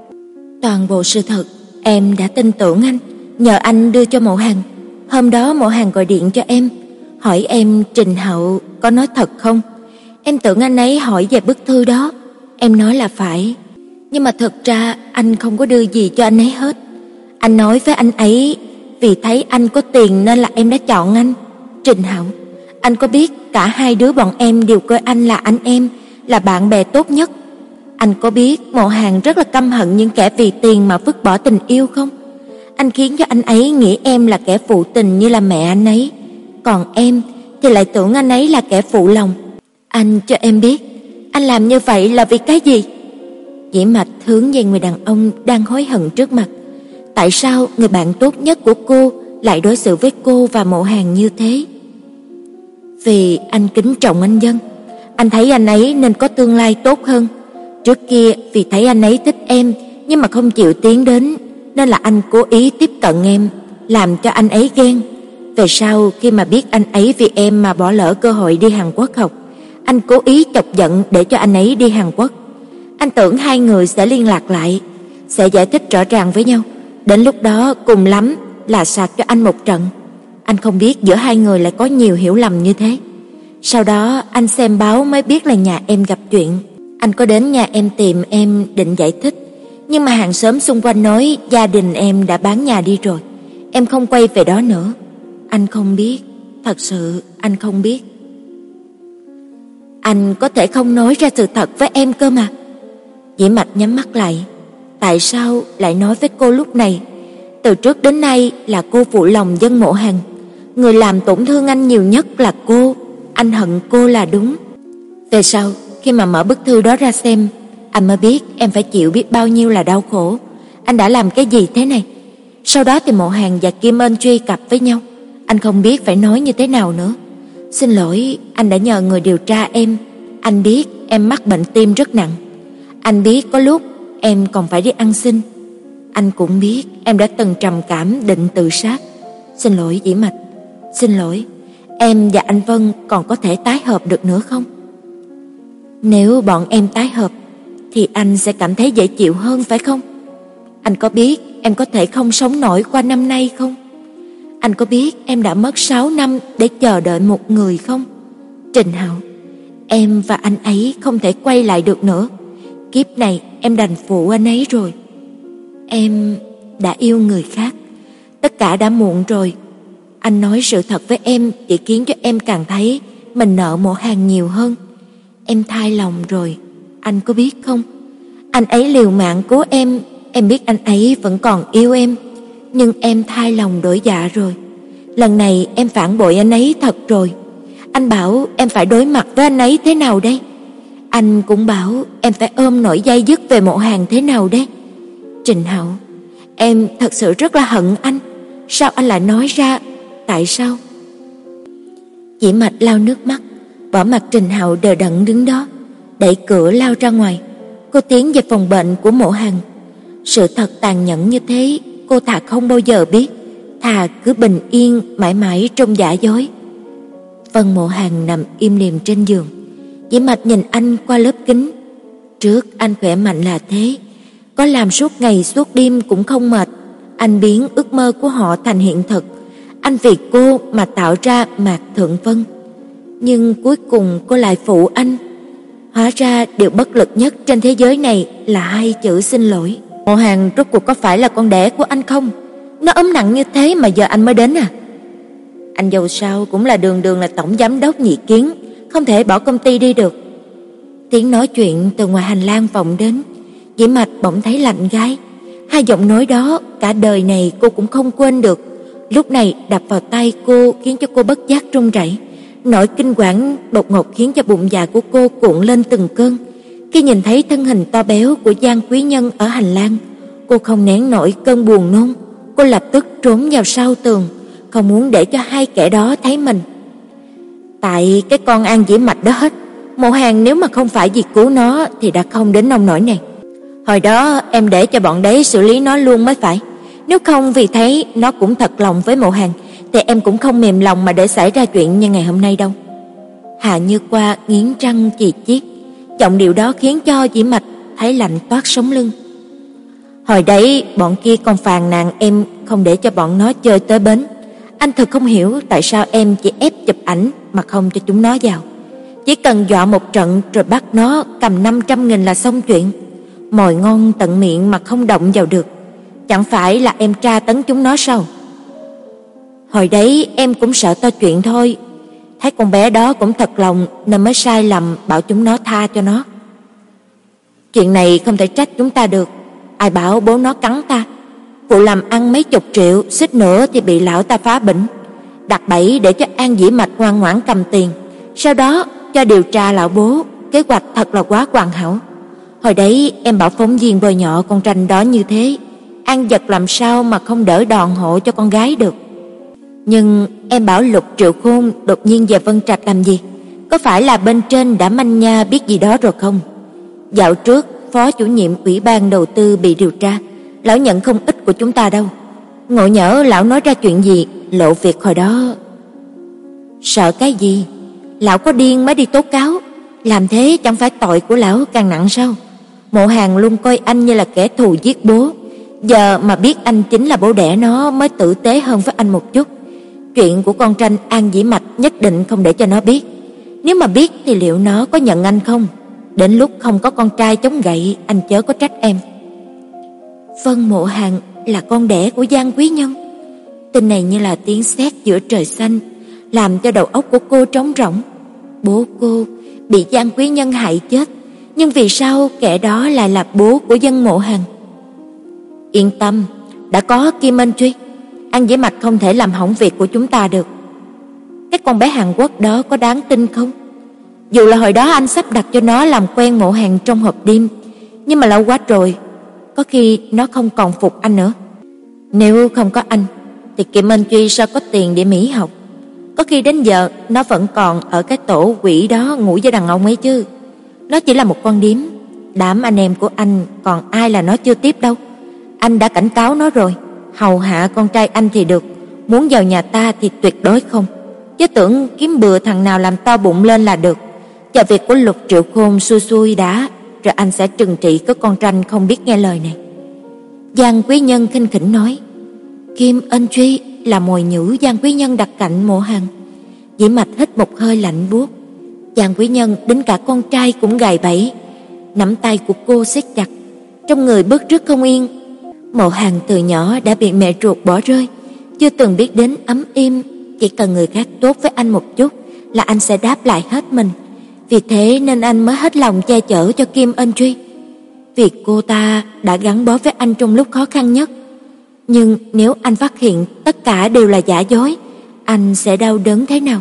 S1: Toàn bộ sự thật, em đã tin tưởng anh, nhờ anh đưa cho Mộ Hàn. Hôm đó Mộ Hàn gọi điện cho em, hỏi em Trình Hạo có nói thật không. Em tưởng anh ấy hỏi về bức thư đó. Em nói là phải. Nhưng mà thật ra anh không có đưa gì cho anh ấy hết. Anh nói với anh ấy vì thấy anh có tiền nên là em đã chọn anh. Trình Hạo, anh có biết cả hai đứa bọn em đều coi anh là anh em, là bạn bè tốt nhất. Anh có biết Mộ Hàn rất là căm hận những kẻ vì tiền mà vứt bỏ tình yêu không? Anh khiến cho anh ấy nghĩ em là kẻ phụ tình như là mẹ anh ấy. Còn em thì lại tưởng anh ấy là kẻ phụ lòng. Anh cho em biết, anh làm như vậy là vì cái gì? Dĩ Mạch hướng về người đàn ông đang hối hận trước mặt. Tại sao người bạn tốt nhất của cô lại đối xử với cô và Mộ Hàn như thế? Vì anh kính trọng anh Dân. Anh thấy anh ấy nên có tương lai tốt hơn. Trước kia vì thấy anh ấy thích em nhưng mà không chịu tiến đến, nên là anh cố ý tiếp cận em, làm cho anh ấy ghen. Về sau khi mà biết anh ấy vì em mà bỏ lỡ cơ hội đi Hàn Quốc học, anh cố ý chọc giận để cho anh ấy đi Hàn Quốc. Anh tưởng hai người sẽ liên lạc lại, sẽ giải thích rõ ràng với nhau. Đến lúc đó cùng lắm là sạc cho anh một trận. Anh không biết giữa hai người lại có nhiều hiểu lầm như thế. Sau đó anh xem báo mới biết là nhà em gặp chuyện. Anh có đến nhà em tìm em định giải thích, Nhưng mà hàng xóm xung quanh nói gia đình em đã bán nhà đi rồi. Em không quay về đó nữa. Anh không biết, thật sự anh không biết. Anh có thể không nói ra sự thật với em cơ mà. Dĩ Mạch nhắm mắt lại. Tại sao lại nói với cô lúc này? Từ trước đến nay là cô phụ lòng dân Mộ Hàn. Người làm tổn thương anh nhiều nhất là cô. Anh hận cô là đúng. Về sau, khi mà mở bức thư đó ra xem, anh mới biết em phải chịu biết bao nhiêu là đau khổ. Anh đã làm cái gì thế này? Sau đó thì Mộ Hàn và Kim Ân truy cập với nhau. Anh không biết phải nói như thế nào nữa. Xin lỗi, anh đã nhờ người điều tra em. Anh biết em mắc bệnh tim rất nặng. Anh biết có lúc em còn phải đi ăn xin. Anh cũng biết em đã từng trầm cảm định tự sát. Xin lỗi Dĩ Mạch. Xin lỗi. Em và anh Vân còn có thể tái hợp được nữa không? Nếu bọn em tái hợp thì anh sẽ cảm thấy dễ chịu hơn phải không? Anh có biết em có thể không sống nổi qua năm nay không? Anh có biết em đã mất sáu năm để chờ đợi một người không? Trình Hạo, em và anh ấy không thể quay lại được nữa. Kiếp này em đành phụ anh ấy rồi. Em đã yêu người khác. Tất cả đã muộn rồi. Anh nói sự thật với em chỉ khiến cho em càng thấy mình nợ Mộ Hàn nhiều hơn. Em thay lòng rồi, anh có biết không? Anh ấy liều mạng cứu em. Em biết anh ấy vẫn còn yêu em. Nhưng em thay lòng đổi dạ rồi. Lần này em phản bội anh ấy thật rồi. Anh bảo em phải đối mặt với anh ấy thế nào đây? Anh cũng bảo em phải ôm nỗi day dứt về Mộ Hàn thế nào đây? Trình Hạo, em thật sự rất là hận anh. Sao anh lại nói ra? Tại sao? Dĩ Mạch lau nước mắt, bỏ mặc Trình Hạo đờ đẫn đứng đó, đẩy cửa lao ra ngoài. Cô tiến về phòng bệnh của Mộ Hàn. Sự thật tàn nhẫn như thế, cô thà không bao giờ biết, thà cứ bình yên mãi mãi trong giả dối. Vân Mộ Hàn nằm im lìm trên giường. Dĩ Mạch nhìn anh qua lớp kính. Trước anh khỏe mạnh là thế, có làm suốt ngày suốt đêm cũng không mệt. Anh biến ước mơ của họ thành hiện thực. Anh vì cô mà tạo ra Mạc Thượng Vân. Nhưng cuối cùng cô lại phụ anh. Hóa ra điều bất lực nhất trên thế giới này là hai chữ xin lỗi. Mộ Hàn rốt cuộc có phải là con đẻ của anh không? Nó ốm nặng như thế mà giờ anh mới đến à? Anh dầu sao cũng là đường đường là tổng giám đốc Nhị Kiến, không thể bỏ công ty đi được. Tiếng nói chuyện từ ngoài hành lang vọng đến. Dĩ Mạch bỗng thấy lạnh gáy. Hai giọng nói đó cả đời này cô cũng không quên được. Lúc này đập vào tay cô khiến cho cô bất giác run rẩy. Nỗi kinh quản đột ngột khiến cho bụng dạ của cô cuộn lên từng cơn. Khi nhìn thấy thân hình to béo của Giang Quý Nhân ở hành lang, cô không nén nổi cơn buồn nôn. Cô lập tức trốn vào sau tường, không muốn để cho hai kẻ đó thấy mình. Tại cái con An Dĩ Mạch đó hết. Mộ Hàn nếu mà không phải vì cứu nó thì đã không đến nông nỗi này. Hồi đó em để cho bọn đấy xử lý nó luôn mới phải. Nếu không vì thấy nó cũng thật lòng với Mộ Hàn thì em cũng không mềm lòng mà để xảy ra chuyện như ngày hôm nay đâu. Hà Như Qua nghiến răng chì chiết. Giọng điệu đó khiến cho Dĩ Mạch thấy lạnh toát sống lưng. Hồi đấy bọn kia còn phàn nàn em không để cho bọn nó chơi tới bến. Anh thật không hiểu tại sao em chỉ ép chụp ảnh mà không cho chúng nó vào. Chỉ cần dọa một trận rồi bắt nó cầm năm trăm nghìn là xong chuyện. Mồi ngon tận miệng mà không động vào được. Chẳng phải là em tra tấn chúng nó sao? Hồi đấy em cũng sợ to chuyện thôi. Thấy con bé đó cũng thật lòng nên mới sai lầm bảo chúng nó tha cho nó. Chuyện này không thể trách chúng ta được. Ai bảo bố nó cắn ta. Vụ làm ăn mấy chục triệu, suýt nữa thì bị lão ta phá bỉnh. Đặt bẫy để cho An Dĩ Mạch ngoan ngoãn cầm tiền. Sau đó cho điều tra lão bố. Kế hoạch thật là quá hoàn hảo. Hồi đấy em bảo phóng viên bôi nhọ con tranh đó như thế. An Dật làm sao mà không đỡ đòn hộ cho con gái được. Nhưng em bảo Lục Triệu Khôn đột nhiên về Vân Trạch làm gì? Có phải là bên trên đã manh nha biết gì đó rồi không? Dạo trước phó chủ nhiệm ủy ban đầu tư bị điều tra, lão nhận không ít của chúng ta đâu. Ngộ nhỡ lão nói ra chuyện gì lộ việc hồi đó. Sợ cái gì? Lão có điên mới đi tố cáo. Làm thế chẳng phải tội của lão càng nặng sao? Mộ Hàn luôn coi anh như là kẻ thù giết bố. Giờ mà biết anh chính là bố đẻ nó mới tử tế hơn với anh một chút. Chuyện của con tranh An Dĩ Mạch nhất định không để cho nó biết. Nếu mà biết thì liệu nó có nhận anh không? Đến lúc không có con trai chống gậy, anh chớ có trách em. Vân Mộ Hàn là con đẻ của Giang Quý Nhân. Tin này như là tiếng sét giữa trời xanh, làm cho đầu óc của cô trống rỗng. Bố cô bị Giang Quý Nhân hại chết, nhưng vì sao kẻ đó lại là bố của Vân Mộ Hàn? Yên tâm, đã có Kim Ân Truy, An Dĩ Mạch không thể làm hỏng việc của chúng ta được. Cái con bé Hàn Quốc đó có đáng tin không? Dù là hồi đó anh sắp đặt cho nó làm quen Mộ Hàn trong hộp đêm, nhưng mà lâu quá rồi, có khi nó không còn phục anh nữa. Nếu không có anh thì Kim Ân Truy sao có tiền để Mỹ học? Có khi đến giờ nó vẫn còn ở cái tổ quỷ đó ngủ với đàn ông ấy chứ. Nó chỉ là một con điếm, đám anh em của anh còn ai là nó chưa tiếp đâu. Anh đã cảnh cáo nó rồi, hầu hạ con trai anh thì được, muốn vào nhà ta thì tuyệt đối không. Chứ tưởng kiếm bừa thằng nào làm to bụng lên là được. Chờ việc của Lục Triệu Khôn xuôi xuôi đã, rồi anh sẽ trừng trị cái con tranh không biết nghe lời này. Giang Quý Nhân khinh khỉnh nói. Kim Ân Truy là mồi nhử Giang Quý Nhân đặt cạnh Mộ Hàn. Dĩ Mạch hít một hơi lạnh buốt. Giang Quý Nhân đến cả con trai cũng gài bẫy. Nắm tay của cô siết chặt, trong người bứt rứt không yên. Mộ Hàn từ nhỏ đã bị mẹ ruột bỏ rơi, chưa từng biết đến ấm êm. Chỉ cần người khác tốt với anh một chút là anh sẽ đáp lại hết mình. Vì thế nên anh mới hết lòng che chở cho Kim Ân Truy, vì cô ta đã gắn bó với anh trong lúc khó khăn nhất. Nhưng nếu anh phát hiện tất cả đều là giả dối, anh sẽ đau đớn thế nào?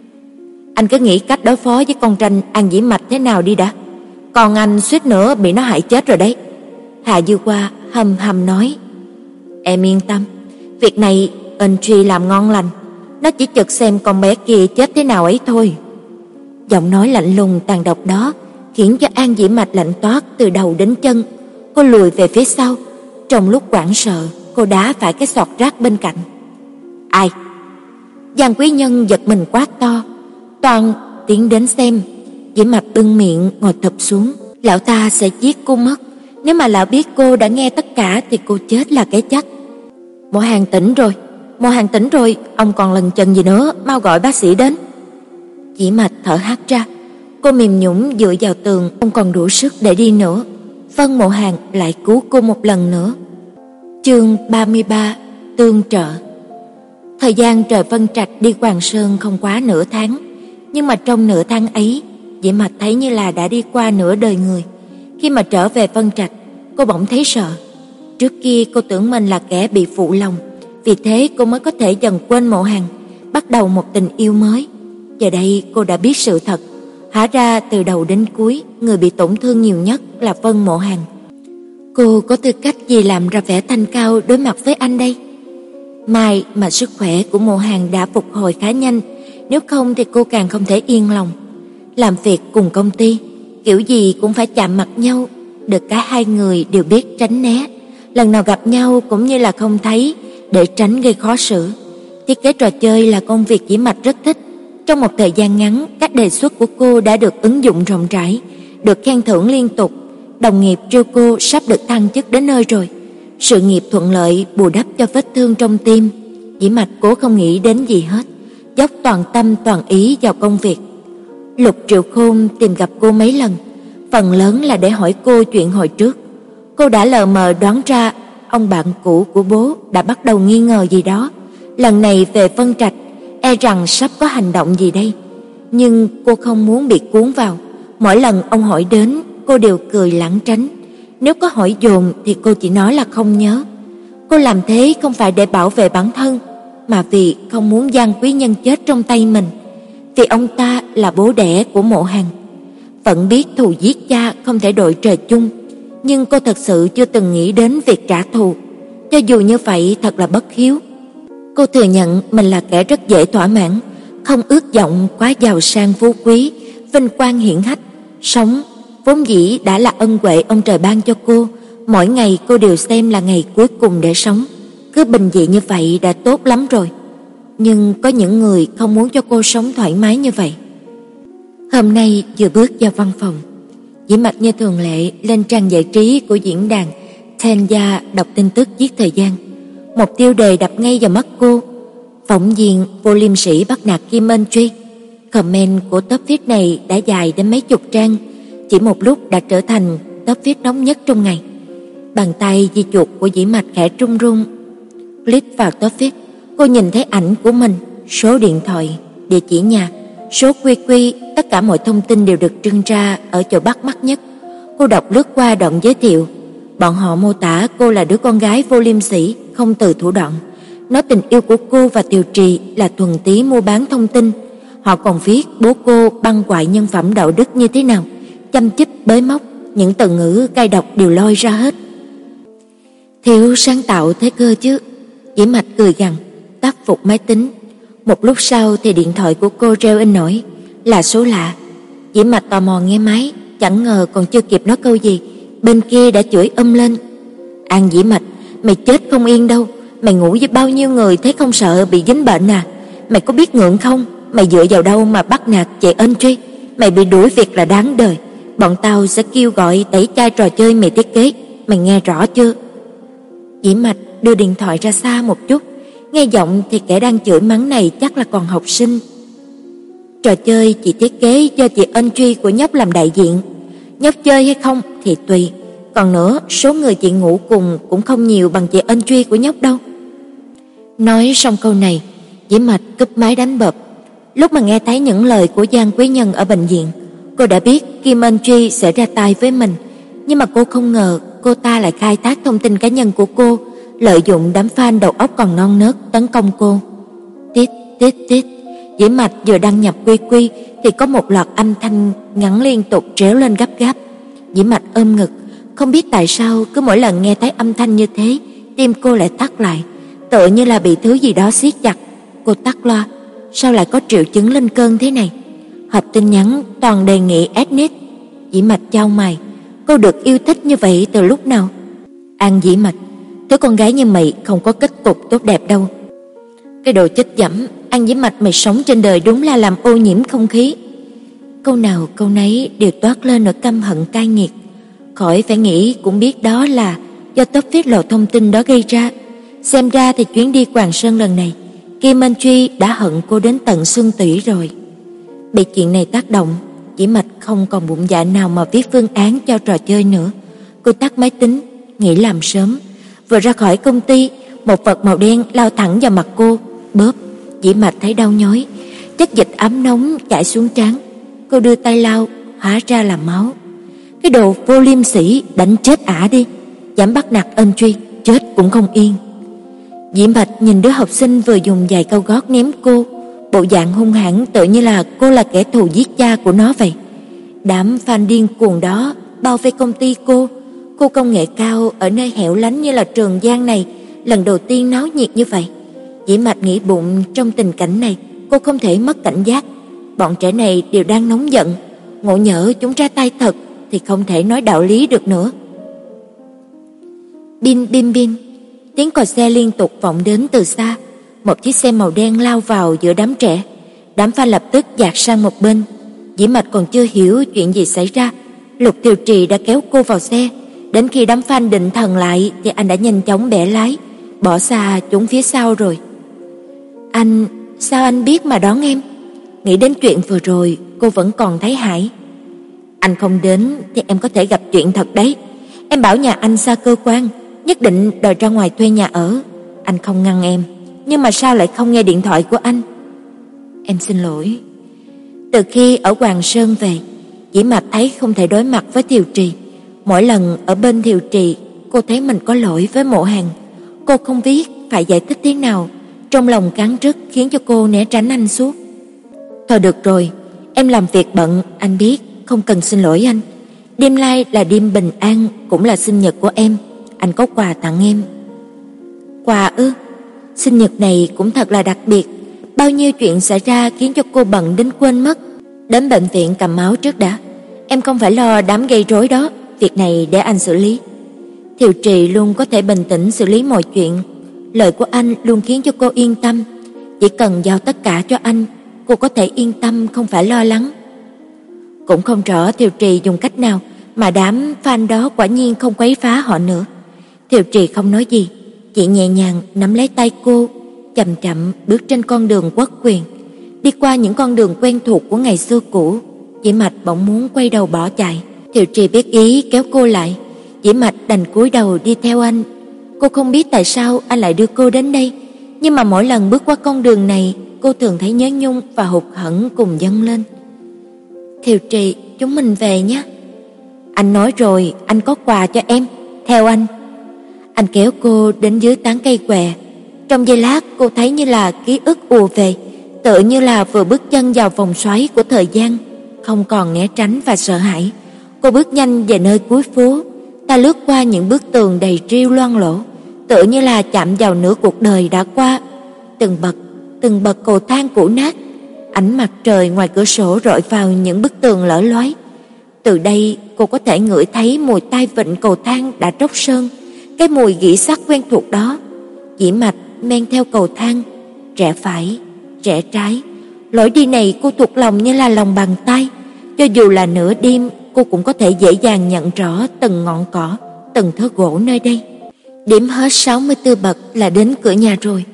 S1: Anh cứ nghĩ cách đối phó với con tranh An Dĩ Mạch thế nào đi đã. Còn anh suýt nữa bị nó hại chết rồi đấy. Hạ Dư Hoa hầm hầm nói. Em yên tâm, việc này Ân Truy làm ngon lành, nó chỉ chực xem con bé kia chết thế nào ấy thôi. Giọng nói lạnh lùng tàn độc đó khiến cho An Dĩ Mạch lạnh toát từ đầu đến chân. Cô lùi về phía sau, trong lúc hoảng sợ cô đá phải cái sọt rác bên cạnh. Ai? Giang Quý Nhân giật mình quát to. Toàn tiến đến xem. Dĩ Mạch bưng miệng ngồi thụp xuống. Lão ta sẽ giết cô mất. Nếu mà lão biết cô đã nghe tất cả thì cô chết là cái chắc. Mộ Hàn tỉnh rồi, Mộ Hàn tỉnh rồi, ông còn lần chần gì nữa, mau gọi bác sĩ đến. Dĩ Mạch thở hắt ra, cô mềm nhũn dựa vào tường, không còn đủ sức để đi nữa. Vân Mộ Hàn lại cứu cô một lần nữa. Chương ba mươi ba, tương trợ. Thời gian trời phân trạch đi Hoàng Sơn không quá nửa tháng, nhưng mà trong nửa tháng ấy, Dĩ Mạch thấy như là đã đi qua nửa đời người. Khi mà trở về phân trạch, cô bỗng thấy sợ. Trước kia cô tưởng mình là kẻ bị phụ lòng, vì thế cô mới có thể dần quên Mộ Hàn, bắt đầu một tình yêu mới. Giờ đây cô đã biết sự thật, hóa ra từ đầu đến cuối người bị tổn thương nhiều nhất là Vân Mộ Hàn. Cô có tư cách gì làm ra vẻ thanh cao đối mặt với anh đây? May mà sức khỏe của Mộ Hàn đã phục hồi khá nhanh, nếu không thì cô càng không thể yên lòng. Làm việc cùng công ty, kiểu gì cũng phải chạm mặt nhau, được cả hai người đều biết tránh né. Lần nào gặp nhau cũng như là không thấy, để tránh gây khó xử. Thiết kế trò chơi là công việc Dĩ Mạch rất thích. Trong một thời gian ngắn, các đề xuất của cô đã được ứng dụng rộng rãi, được khen thưởng liên tục. Đồng nghiệp trêu cô sắp được thăng chức đến nơi rồi. Sự nghiệp thuận lợi bù đắp cho vết thương trong tim. Dĩ Mạch cố không nghĩ đến gì hết, dốc toàn tâm toàn ý vào công việc. Lục Triệu Khôn tìm gặp cô mấy lần, phần lớn là để hỏi cô chuyện hồi trước. Cô đã lờ mờ đoán ra ông bạn cũ của bố đã bắt đầu nghi ngờ gì đó. Lần này về phân trạch, e rằng sắp có hành động gì đây. Nhưng cô không muốn bị cuốn vào. Mỗi lần ông hỏi đến, cô đều cười lảng tránh. Nếu có hỏi dồn thì cô chỉ nói là không nhớ. Cô làm thế không phải để bảo vệ bản thân, mà vì không muốn Giang Quý Nhân chết trong tay mình. Vì ông ta là bố đẻ của Mộ Hàn. Vẫn biết thù giết cha không thể đội trời chung, nhưng cô thật sự chưa từng nghĩ đến việc trả thù. Cho dù như vậy thật là bất hiếu. Cô thừa nhận mình là kẻ rất dễ thỏa mãn, không ước vọng quá giàu sang phú quý, vinh quang hiển hách. Sống vốn dĩ đã là ân huệ ông trời ban cho cô, mỗi ngày cô đều xem là ngày cuối cùng để sống. Cứ bình dị như vậy đã tốt lắm rồi. Nhưng có những người không muốn cho cô sống thoải mái như vậy. Hôm nay vừa bước vào văn phòng, Dĩ Mạch như thường lệ lên trang giải trí của diễn đàn Tenya đọc tin tức giết thời gian. Một tiêu đề đập ngay vào mắt cô: phóng viên vô liêm sĩ bắt nạt Kim Ân Truy. Comment của top viết này đã dài đến mấy chục trang, chỉ một lúc đã trở thành top viết nóng nhất trong ngày. Bàn tay di chuột của Dĩ Mạch khẽ run run. Click vào top viết, cô nhìn thấy ảnh của mình, số điện thoại, địa chỉ nhà, số quy quy, tất cả mọi thông tin đều được trưng ra ở chỗ bắt mắt nhất. Cô đọc lướt qua đoạn giới thiệu. Bọn họ mô tả cô là đứa con gái vô liêm sỉ, không từ thủ đoạn. Nói tình yêu của cô và Tiều Trì là thuần túy mua bán thông tin. Họ còn viết bố cô băng hoại nhân phẩm đạo đức như thế nào, chăm chích bới móc, những từ ngữ cay độc đều lôi ra hết. Thiếu sáng tạo thế cơ chứ. Dĩ Mạch cười gằn, tắt phục máy tính. Một lúc sau thì điện thoại của cô reo inh ỏi, là số lạ. Dĩ Mạch tò mò nghe máy, chẳng ngờ còn chưa kịp nói câu gì, bên kia đã chửi um lên. An Dĩ Mạch, mày chết không yên đâu, mày ngủ với bao nhiêu người thế không sợ bị dính bệnh à? Mày có biết ngượng không? Mày dựa vào đâu mà bắt nạt chị Angie? Mày bị đuổi việc là đáng đời. Bọn tao sẽ kêu gọi tẩy chay trò chơi mày thiết kế, mày nghe rõ chưa? Dĩ Mạch đưa điện thoại ra xa một chút, nghe giọng thì kẻ đang chửi mắng này chắc là còn học sinh. Trò chơi chị thiết kế do chị Angie của nhóc làm đại diện. Nhóc chơi hay không thì tùy. Còn nữa, số người chị ngủ cùng cũng không nhiều bằng chị Angie của nhóc đâu. Nói xong câu này, Dĩ Mạch cúp máy đánh bập. Lúc mà nghe thấy những lời của Giang Quý Nhân ở bệnh viện, cô đã biết Kim Angie sẽ ra tay với mình, nhưng mà cô không ngờ cô ta lại khai thác thông tin cá nhân của cô, lợi dụng đám fan đầu óc còn non nớt tấn công cô. Tít tít tít, Dĩ Mạch vừa đăng nhập quy quy thì có một loạt âm thanh ngắn liên tục réo lên gấp gáp. Dĩ Mạch ôm ngực, không biết tại sao cứ mỗi lần nghe thấy âm thanh như thế, tim cô lại thắt lại, tựa như là bị thứ gì đó siết chặt. Cô tắt loa, sao lại có triệu chứng lên cơn thế này? Hộp tin nhắn toàn đề nghị admit. Dĩ Mạch chau mày, cô được yêu thích như vậy từ lúc nào? An Dĩ Mạch, thứ con gái như mày không có kết cục tốt đẹp đâu. Cái đồ chết dẫm, An Dĩ Mạch, mày sống trên đời đúng là làm ô nhiễm không khí. Câu nào câu nấy đều toát lên nỗi căm hận cay nghiệt. Khỏi phải nghĩ cũng biết đó là do top viết lộ thông tin đó gây ra. Xem ra thì chuyến đi Quảng Sơn lần này, Kim Angie đã hận cô đến tận xương tủy rồi. Bị chuyện này tác động, Dĩ Mạch không còn bụng dạ nào mà viết phương án cho trò chơi nữa. Cô tắt máy tính, nghỉ làm sớm. Vừa ra khỏi công ty, một vật màu đen lao thẳng vào mặt cô, bóp. Dĩ Mạch thấy đau nhói, chất dịch ấm nóng chảy xuống trán. Cô đưa tay lau, hóa ra là máu. Cái đồ vô liêm sỉ, đánh chết ả đi. Dám bắt nạt Angie, chết cũng không yên. Dĩ Mạch nhìn đứa học sinh vừa dùng giày cao gót ném cô, bộ dạng hung hãn tựa như là cô là kẻ thù giết cha của nó vậy. Đám fan điên cuồng đó bao vây công ty cô. Khu công nghệ cao ở nơi hẻo lánh như là Trường Giang này lần đầu tiên náo nhiệt như vậy. Dĩ Mạch nghĩ bụng, trong tình cảnh này cô không thể mất cảnh giác. Bọn trẻ này đều đang nóng giận, ngộ nhỡ chúng ra tay thật thì không thể nói đạo lý được nữa. Bin bin bin, tiếng còi xe liên tục vọng đến từ xa. Một chiếc xe màu đen lao vào giữa đám trẻ. Đám fan lập tức dạt sang một bên. Dĩ Mạch còn chưa hiểu chuyện gì xảy ra, Lục Tiều Trì đã kéo cô vào xe. Đến khi đám fan định thần lại thì anh đã nhanh chóng bẻ lái, bỏ xa chúng phía sau rồi. Anh, sao anh biết mà đón em? Nghĩ đến chuyện vừa rồi, cô vẫn còn thấy hãi. Anh không đến thì em có thể gặp chuyện thật đấy. Em bảo nhà anh xa cơ quan, nhất định đòi ra ngoài thuê nhà ở. Anh không ngăn em, nhưng mà sao lại không nghe điện thoại của anh? Em xin lỗi. Từ khi ở Hoàng Sơn về, Dĩ Mạch thấy không thể đối mặt với Thiều Trì. Mỗi lần ở bên Thiều Trì, cô thấy mình có lỗi với Mộ Hàn. Cô không biết phải giải thích thế nào, trong lòng cắn rứt khiến cho cô né tránh anh suốt. Thôi được rồi, em làm việc bận, anh biết, không cần xin lỗi anh. Đêm nay là đêm bình an, cũng là sinh nhật của em, anh có quà tặng em. Quà ư? Sinh nhật này cũng thật là đặc biệt. Bao nhiêu chuyện xảy ra khiến cho cô bận đến quên mất. Đến bệnh viện cầm máu trước đã. Em không phải lo đám gây rối đó, việc này để anh xử lý. Thiều Trì luôn có thể bình tĩnh xử lý mọi chuyện. Lời của anh luôn khiến cho cô yên tâm. Chỉ cần giao tất cả cho anh, cô có thể yên tâm không phải lo lắng. Cũng không rõ Thiều Trì dùng cách nào mà đám fan đó quả nhiên không quấy phá họ nữa. Thiều Trì không nói gì, chỉ nhẹ nhàng nắm lấy tay cô, chậm chậm bước trên con đường quốc quyền, đi qua những con đường quen thuộc của ngày xưa cũ. Dĩ Mạch bỗng muốn quay đầu bỏ chạy. Thiều Trì biết ý kéo cô lại. Dĩ Mạch đành cúi đầu đi theo anh. Cô không biết tại sao anh lại đưa cô đến đây, nhưng mà mỗi lần bước qua con đường này, cô thường thấy nhớ nhung và hụt hẫng cùng dâng lên. Thiều Trì, chúng mình về nhé. Anh nói rồi, anh có quà cho em, theo anh. Anh kéo cô đến dưới tán cây què. Trong giây lát cô thấy như là ký ức ùa về, tựa như là vừa bước chân vào vòng xoáy của thời gian, không còn né tránh và sợ hãi. Cô bước nhanh về nơi cuối phố, ta lướt qua những bức tường đầy rêu loang lổ, tựa như là chạm vào nửa cuộc đời đã qua. Từng bậc, từng bậc cầu thang cũ nát, ánh mặt trời ngoài cửa sổ rọi vào những bức tường lở lói. Từ đây cô có thể ngửi thấy mùi tai vịn cầu thang đã tróc sơn, cái mùi gỉ sắt quen thuộc đó. Dĩ Mạch men theo cầu thang, rẽ phải, rẽ trái. Lối đi này cô thuộc lòng như là lòng bàn tay. Cho dù là nửa đêm, cô cũng có thể dễ dàng nhận rõ từng ngọn cỏ, từng thớ gỗ nơi đây. Đếm hết sáu mươi tư bậc là đến cửa nhà rồi.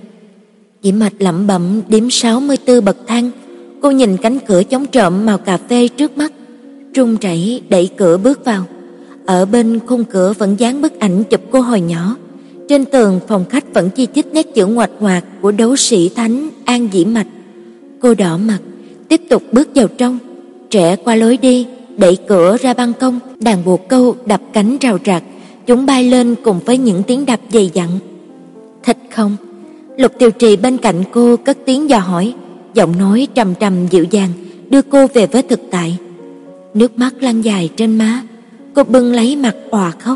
S1: Dĩ Mạch lẩm bẩm đếm sáu mươi tư bậc thang. Cô nhìn cánh cửa chống trộm màu cà phê trước mắt, run rẩy đẩy cửa bước vào. Ở bên khung cửa vẫn dán bức ảnh chụp cô hồi nhỏ. Trên tường phòng khách vẫn chi chít nét chữ ngoạch ngoạc của đấu sĩ thánh An Dĩ Mạch. Cô đỏ mặt, tiếp tục bước vào trong, rẽ qua lối đi, đẩy cửa ra ban công. Đàn bồ câu đập cánh rào rạc, chúng bay lên cùng với những tiếng đập dày dặn. Thích không? Lục Tiều Trì bên cạnh cô cất tiếng dò hỏi, giọng nói trầm trầm dịu dàng đưa cô về với thực tại. Nước mắt lăn dài trên má, cô bưng lấy mặt òa khóc.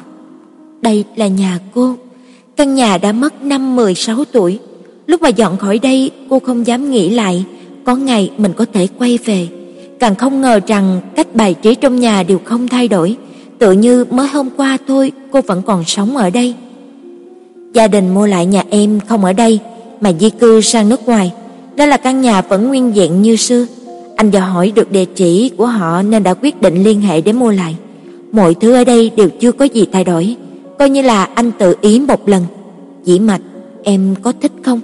S1: Đây là nhà cô. Căn nhà đã mất năm mười sáu tuổi. Lúc mà dọn khỏi đây, cô không dám nghĩ lại có ngày mình có thể quay về. Càng không ngờ rằng cách bài trí trong nhà đều không thay đổi, tựa như mới hôm qua thôi cô vẫn còn sống ở đây. Gia đình mua lại nhà em không ở đây mà di cư sang nước ngoài. Đó là căn nhà vẫn nguyên vẹn như xưa. Anh dò hỏi được địa chỉ của họ nên đã quyết định liên hệ để mua lại. Mọi thứ ở đây đều chưa có gì thay đổi, coi như là anh tự ý một lần. Dĩ Mạch, em có thích không?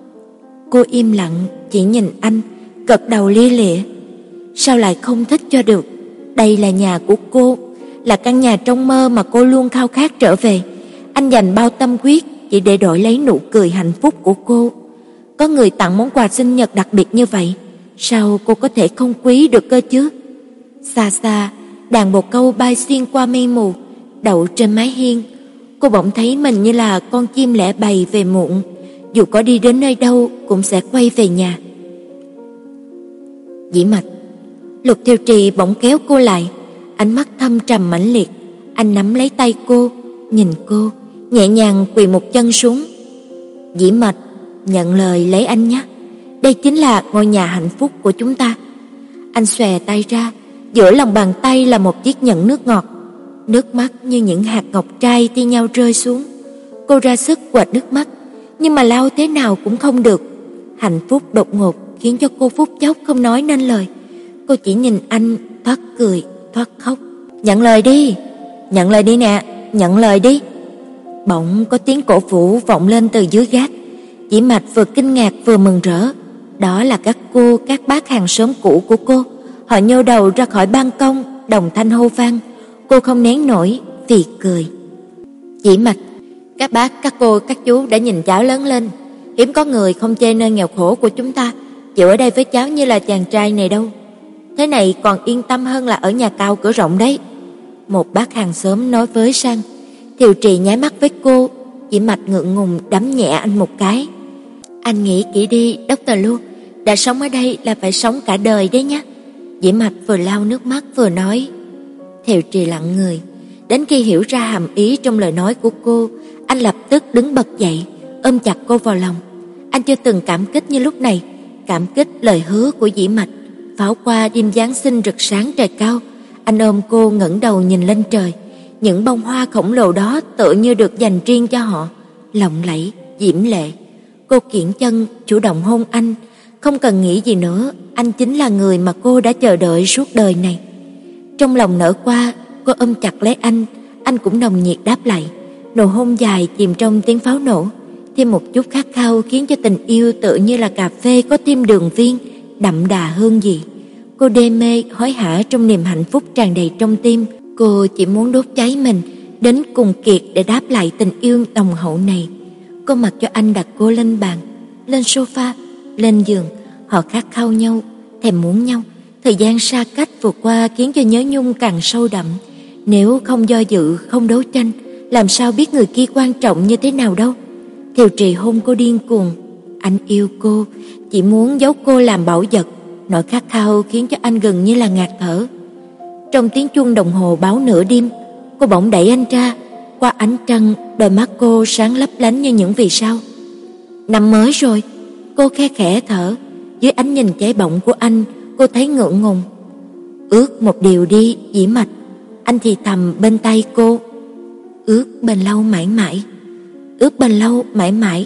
S1: Cô im lặng chỉ nhìn anh, gật đầu lia lịa. Sao lại không thích cho được? Đây là nhà của cô, là căn nhà trong mơ mà cô luôn khao khát trở về. Anh dành bao tâm huyết chỉ để đổi lấy nụ cười hạnh phúc của cô. Có người tặng món quà sinh nhật đặc biệt như vậy, sao cô có thể không quý được cơ chứ? Xa xa, đàn bồ câu bay xuyên qua mây mù, đậu trên mái hiên. Cô bỗng thấy mình như là con chim lẻ bầy về muộn, dù có đi đến nơi đâu cũng sẽ quay về nhà. Dĩ Mạch. Lục Thiều Trì bỗng kéo cô lại, ánh mắt thâm trầm mãnh liệt. Anh nắm lấy tay cô, nhìn cô, nhẹ nhàng quỳ một chân xuống. Dĩ Mạch, nhận lời lấy anh nhé. Đây chính là ngôi nhà hạnh phúc của chúng ta. Anh xòe tay ra, giữa lòng bàn tay là một chiếc nhẫn nước ngọt. Nước mắt như những hạt ngọc trai thi nhau rơi xuống. Cô ra sức quệt nước mắt, nhưng mà lau thế nào cũng không được. Hạnh phúc đột ngột khiến cho cô phút chốc không nói nên lời. Cô chỉ nhìn anh, thoát cười, thoát khóc. Nhận lời đi, nhận lời đi nè, nhận lời đi. Bỗng có tiếng cổ vũ vọng lên từ dưới gác. Dĩ Mạch vừa kinh ngạc vừa mừng rỡ. Đó là các cô, các bác hàng xóm cũ của cô. Họ nhô đầu ra khỏi ban công, đồng thanh hô vang. Cô không nén nổi, phì cười. Dĩ Mạch, các bác, các cô, các chú đã nhìn cháu lớn lên. Hiếm có người không chê nơi nghèo khổ của chúng ta chịu ở đây với cháu như là chàng trai này đâu. Thế này còn yên tâm hơn là ở nhà cao cửa rộng đấy. Một bác hàng xóm nói với sang. Thiều Trì nháy mắt với cô. Dĩ Mạch ngượng ngùng đấm nhẹ anh một cái. Anh nghĩ kỹ đi, Doctor Lu, đã sống ở đây là phải sống cả đời đấy nhé. Dĩ Mạch vừa lau nước mắt vừa nói. Thiều Trì lặng người. Đến khi hiểu ra hàm ý trong lời nói của cô, anh lập tức đứng bật dậy, ôm chặt cô vào lòng. Anh chưa từng cảm kích như lúc này, cảm kích lời hứa của Dĩ Mạch. Pháo qua đêm Giáng sinh rực sáng trời cao, anh ôm cô ngẩng đầu nhìn lên trời. Những bông hoa khổng lồ đó tựa như được dành riêng cho họ, lộng lẫy, diễm lệ. Cô kiễng chân chủ động hôn anh, không cần nghĩ gì nữa, anh chính là người mà cô đã chờ đợi suốt đời này. Trong lòng nở qua, cô ôm chặt lấy anh, anh cũng nồng nhiệt đáp lại. Nụ hôn dài chìm trong tiếng pháo nổ, thêm một chút khát khao khiến cho tình yêu tựa như là cà phê có thêm đường viên, đậm đà hương vị. Cô đê mê hối hả trong niềm hạnh phúc tràn đầy trong tim. Cô chỉ muốn đốt cháy mình đến cùng kiệt để đáp lại tình yêu nồng hậu này. Cô mặc cho anh đặt cô lên bàn, lên sofa, lên giường. Họ khát khao nhau, thèm muốn nhau. Thời gian xa cách vượt qua khiến cho nhớ nhung càng sâu đậm. Nếu không do dự, không đấu tranh, làm sao biết người kia quan trọng như thế nào đâu. Thiều Trì hôn cô điên cuồng. Anh yêu cô, chỉ muốn giấu cô làm bảo vật. Nỗi khát khao khiến cho anh gần như là ngạt thở. Trong tiếng chuông đồng hồ báo nửa đêm, cô bỗng đẩy anh ra. Qua ánh trăng, đôi mắt cô sáng lấp lánh như những vì sao. Năm mới rồi, cô khe khẽ thở. Dưới ánh nhìn cháy bỏng của anh, cô thấy ngượng ngùng. Ước một điều đi, Dĩ Mạch, anh thì thầm bên tay cô. Ước bền lâu mãi mãi, ước bền lâu mãi mãi.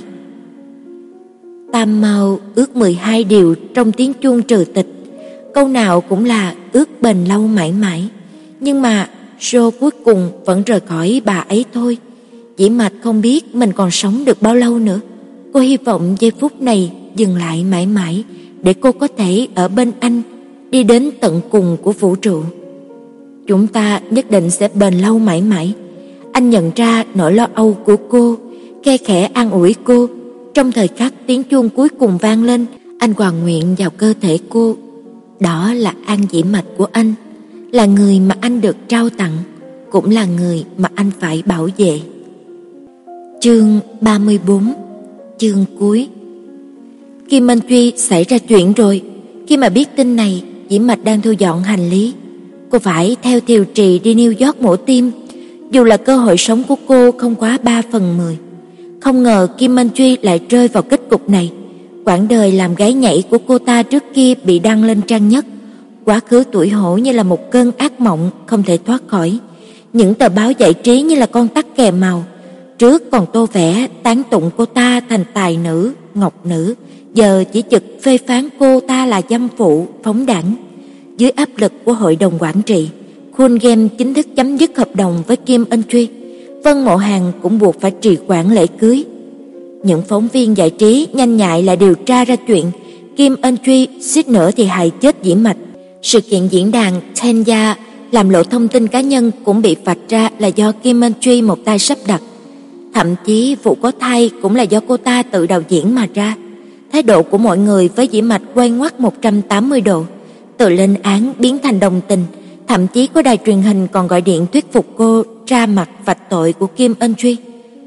S1: Tam Mao ước mười hai điều trong tiếng chuông trừ tịch, câu nào cũng là ước bền lâu mãi mãi. Nhưng mà Joe cuối cùng vẫn rời khỏi bà ấy thôi. Dĩ Mạch không biết mình còn sống được bao lâu nữa. Cô hy vọng giây phút này dừng lại mãi mãi, để cô có thể ở bên anh, đi đến tận cùng của vũ trụ. Chúng ta nhất định sẽ bền lâu mãi mãi. Anh nhận ra nỗi lo âu của cô, khe khẽ an ủi cô. Trong thời khắc tiếng chuông cuối cùng vang lên, anh hoàn nguyện vào cơ thể cô. Đó là An Dĩ Mạch của anh, là người mà anh được trao tặng, cũng là người mà anh phải bảo vệ. Chương ba mươi bốn. Chương cuối. Kim Anh Truy xảy ra chuyện rồi. Khi mà biết tin này, Dĩ Mạch đang thu dọn hành lý. Cô phải theo Thiều Trì đi New York mổ tim. Dù là cơ hội sống của cô không quá ba phần mười. Không ngờ Kim Anh Truy lại rơi vào kết cục này. Quãng đời làm gái nhảy của cô ta trước kia bị đăng lên trang nhất. Quá khứ tủi hổ như là một cơn ác mộng không thể thoát khỏi. Những tờ báo giải trí như là con tắc kè màu. Trước còn tô vẽ tán tụng cô ta thành tài nữ, ngọc nữ, giờ chỉ trực phê phán cô ta là dâm phụ, phóng đãng. Dưới áp lực của hội đồng quản trị, Cool Game chính thức chấm dứt hợp đồng với Kim Anh Truy. Vân Mộ Hàn cũng buộc phải trì hoãn lễ cưới. Những phóng viên giải trí nhanh nhạy là điều tra ra chuyện Kim Anh Truy suýt nữa thì hại chết Dĩ Mạch. Sự kiện diễn đàn Tenya làm lộ thông tin cá nhân cũng bị vạch ra là do Kim Anh Truy một tay sắp đặt. Thậm chí vụ có thai cũng là do cô ta tự đạo diễn mà ra. Thái độ của mọi người với Dĩ Mạch quay ngoắt một trăm tám mươi độ, từ lên án biến thành đồng tình. Thậm chí có đài truyền hình còn gọi điện thuyết phục cô ra mặt vạch tội của Kim Anh Truy.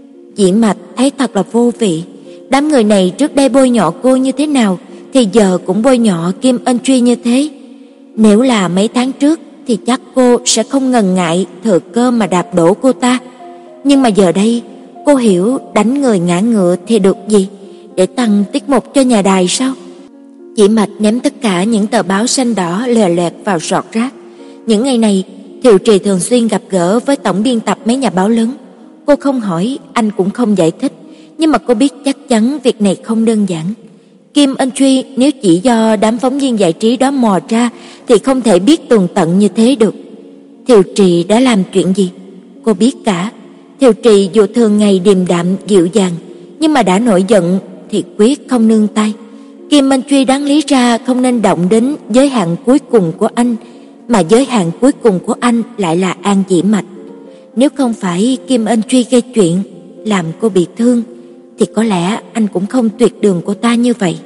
S1: Dĩ Mạch thấy thật là vô vị. Đám người này trước đây bôi nhọ cô như thế nào thì giờ cũng bôi nhọ Kim Anh Truy như thế. Nếu là mấy tháng trước thì chắc cô sẽ không ngần ngại thừa cơ mà đạp đổ cô ta. Nhưng mà giờ đây cô hiểu đánh người ngã ngựa thì được gì, để tăng tiết mục cho nhà đài sao? Dĩ Mạch ném tất cả những tờ báo xanh đỏ lòe loẹt vào sọt rác. Những ngày này Thiều Trì thường xuyên gặp gỡ với tổng biên tập mấy nhà báo lớn. Cô không hỏi, anh cũng không giải thích, nhưng mà cô biết chắc chắn việc này không đơn giản. Kim Anh Truy nếu chỉ do đám phóng viên giải trí đó mò ra thì không thể biết tường tận như thế được. Thiều Trì đã làm chuyện gì? Cô biết cả. Thiều Trì dù thường ngày điềm đạm dịu dàng, nhưng mà đã nổi giận thì quyết không nương tay. Kim Anh Truy đáng lý ra không nên động đến giới hạn cuối cùng của anh, mà giới hạn cuối cùng của anh lại là An Dĩ Mạch. Nếu không phải Kim Anh Truy gây chuyện làm cô bị thương thì có lẽ anh cũng không tuyệt đường cô ta như vậy.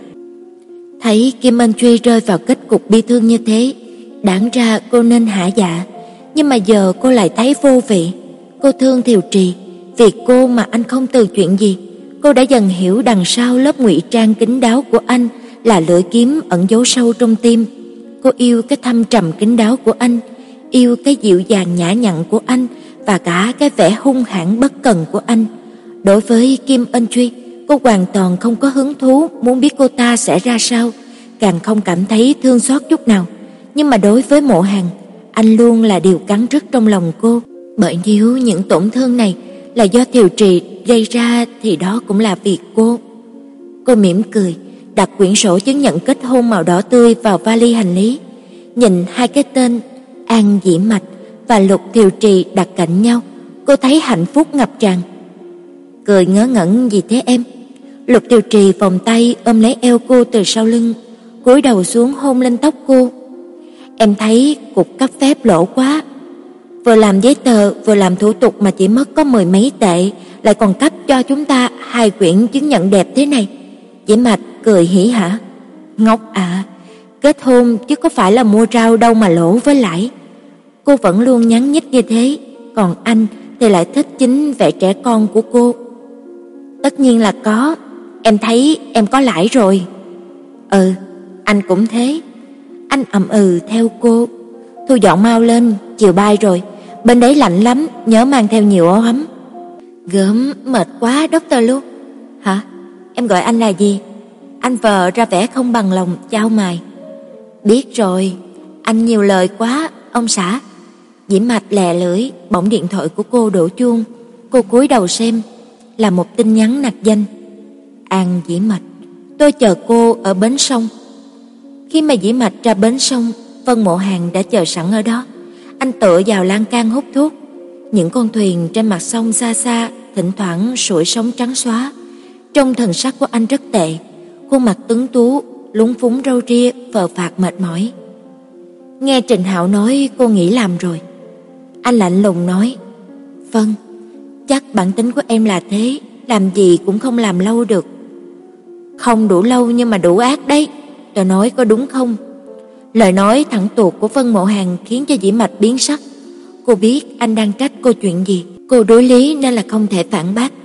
S1: Thấy Kim Anh Truy rơi vào kết cục bi thương như thế, đáng ra cô nên hả dạ, nhưng mà giờ cô lại thấy vô vị. Cô thương Thiều Trì, vì cô mà anh không từ chuyện gì. Cô đã dần hiểu đằng sau lớp ngụy trang kín đáo của anh là lưỡi kiếm ẩn giấu sâu trong tim. Cô yêu cái thâm trầm kín đáo của anh, yêu cái dịu dàng nhã nhặn của anh và cả cái vẻ hung hãn bất cần của anh. Đối với Kim Anh Truy, cô hoàn toàn không có hứng thú muốn biết cô ta sẽ ra sao, càng không cảm thấy thương xót chút nào. Nhưng mà đối với Mộ Hàn, anh luôn là điều cắn rứt trong lòng cô. Bởi nếu những tổn thương này là do Thiều Trì gây ra thì đó cũng là việc cô. Cô mỉm cười, đặt quyển sổ chứng nhận kết hôn màu đỏ tươi vào vali hành lý. Nhìn hai cái tên An Dĩ Mạch và Lục Thiều Trì đặt cạnh nhau, cô thấy hạnh phúc ngập tràn. Cười ngớ ngẩn gì thế em? Lục Thiều Trì vòng tay ôm lấy eo cô từ sau lưng, cúi đầu xuống hôn lên tóc cô. Em thấy cục cấp phép lỗ quá. Vừa làm giấy tờ, vừa làm thủ tục mà chỉ mất có mười mấy tệ, lại còn cấp cho chúng ta hai quyển chứng nhận đẹp thế này." Dĩ Mạch cười hỉ hả. "Ngốc à, kết hôn chứ có phải là mua rau đâu mà lỗ với lãi." Cô vẫn luôn nhắn nhít như thế, còn anh thì lại thích chính vẻ trẻ con của cô. "Tất nhiên là có, em thấy em có lãi rồi." "Ừ, anh cũng thế." Anh ậm ừ theo cô. "Thu dọn mau lên, chiều bay rồi, bên đấy lạnh lắm, nhớ mang theo nhiều áo ấm." "Gớm, mệt quá doctor Lu." "Hả? Em gọi anh là gì?" Anh vờ ra vẻ không bằng lòng chau mày. "Biết rồi, anh nhiều lời quá, ông xã." Dĩ Mạch lè lưỡi, bỗng điện thoại của cô đổ chuông. Cô cúi đầu xem, là một tin nhắn nặc danh: "An Dĩ Mạch, tôi chờ cô ở bến sông." Khi mà Dĩ Mạch ra bến sông, Vân Mộ Hàn đã chờ sẵn ở đó. Anh tựa vào lan can hút thuốc. Những con thuyền trên mặt sông xa xa thỉnh thoảng sủi sóng trắng xóa. Trong thần sắc của anh rất tệ, khuôn mặt tuấn tú, lúng phúng râu ria, phờ phạc mệt mỏi. Nghe Trình Hạo nói cô nghỉ làm rồi. Anh lạnh lùng nói: "Vâng, chắc bản tính của em là thế, làm gì cũng không làm lâu được." "Không đủ lâu nhưng mà đủ ác đấy, tôi nói có đúng không?" Lời nói thẳng tuột của Vân Mộ Hàn khiến cho Dĩ Mạch biến sắc. Cô biết anh đang trách cô chuyện gì, cô đối lý nên là không thể phản bác.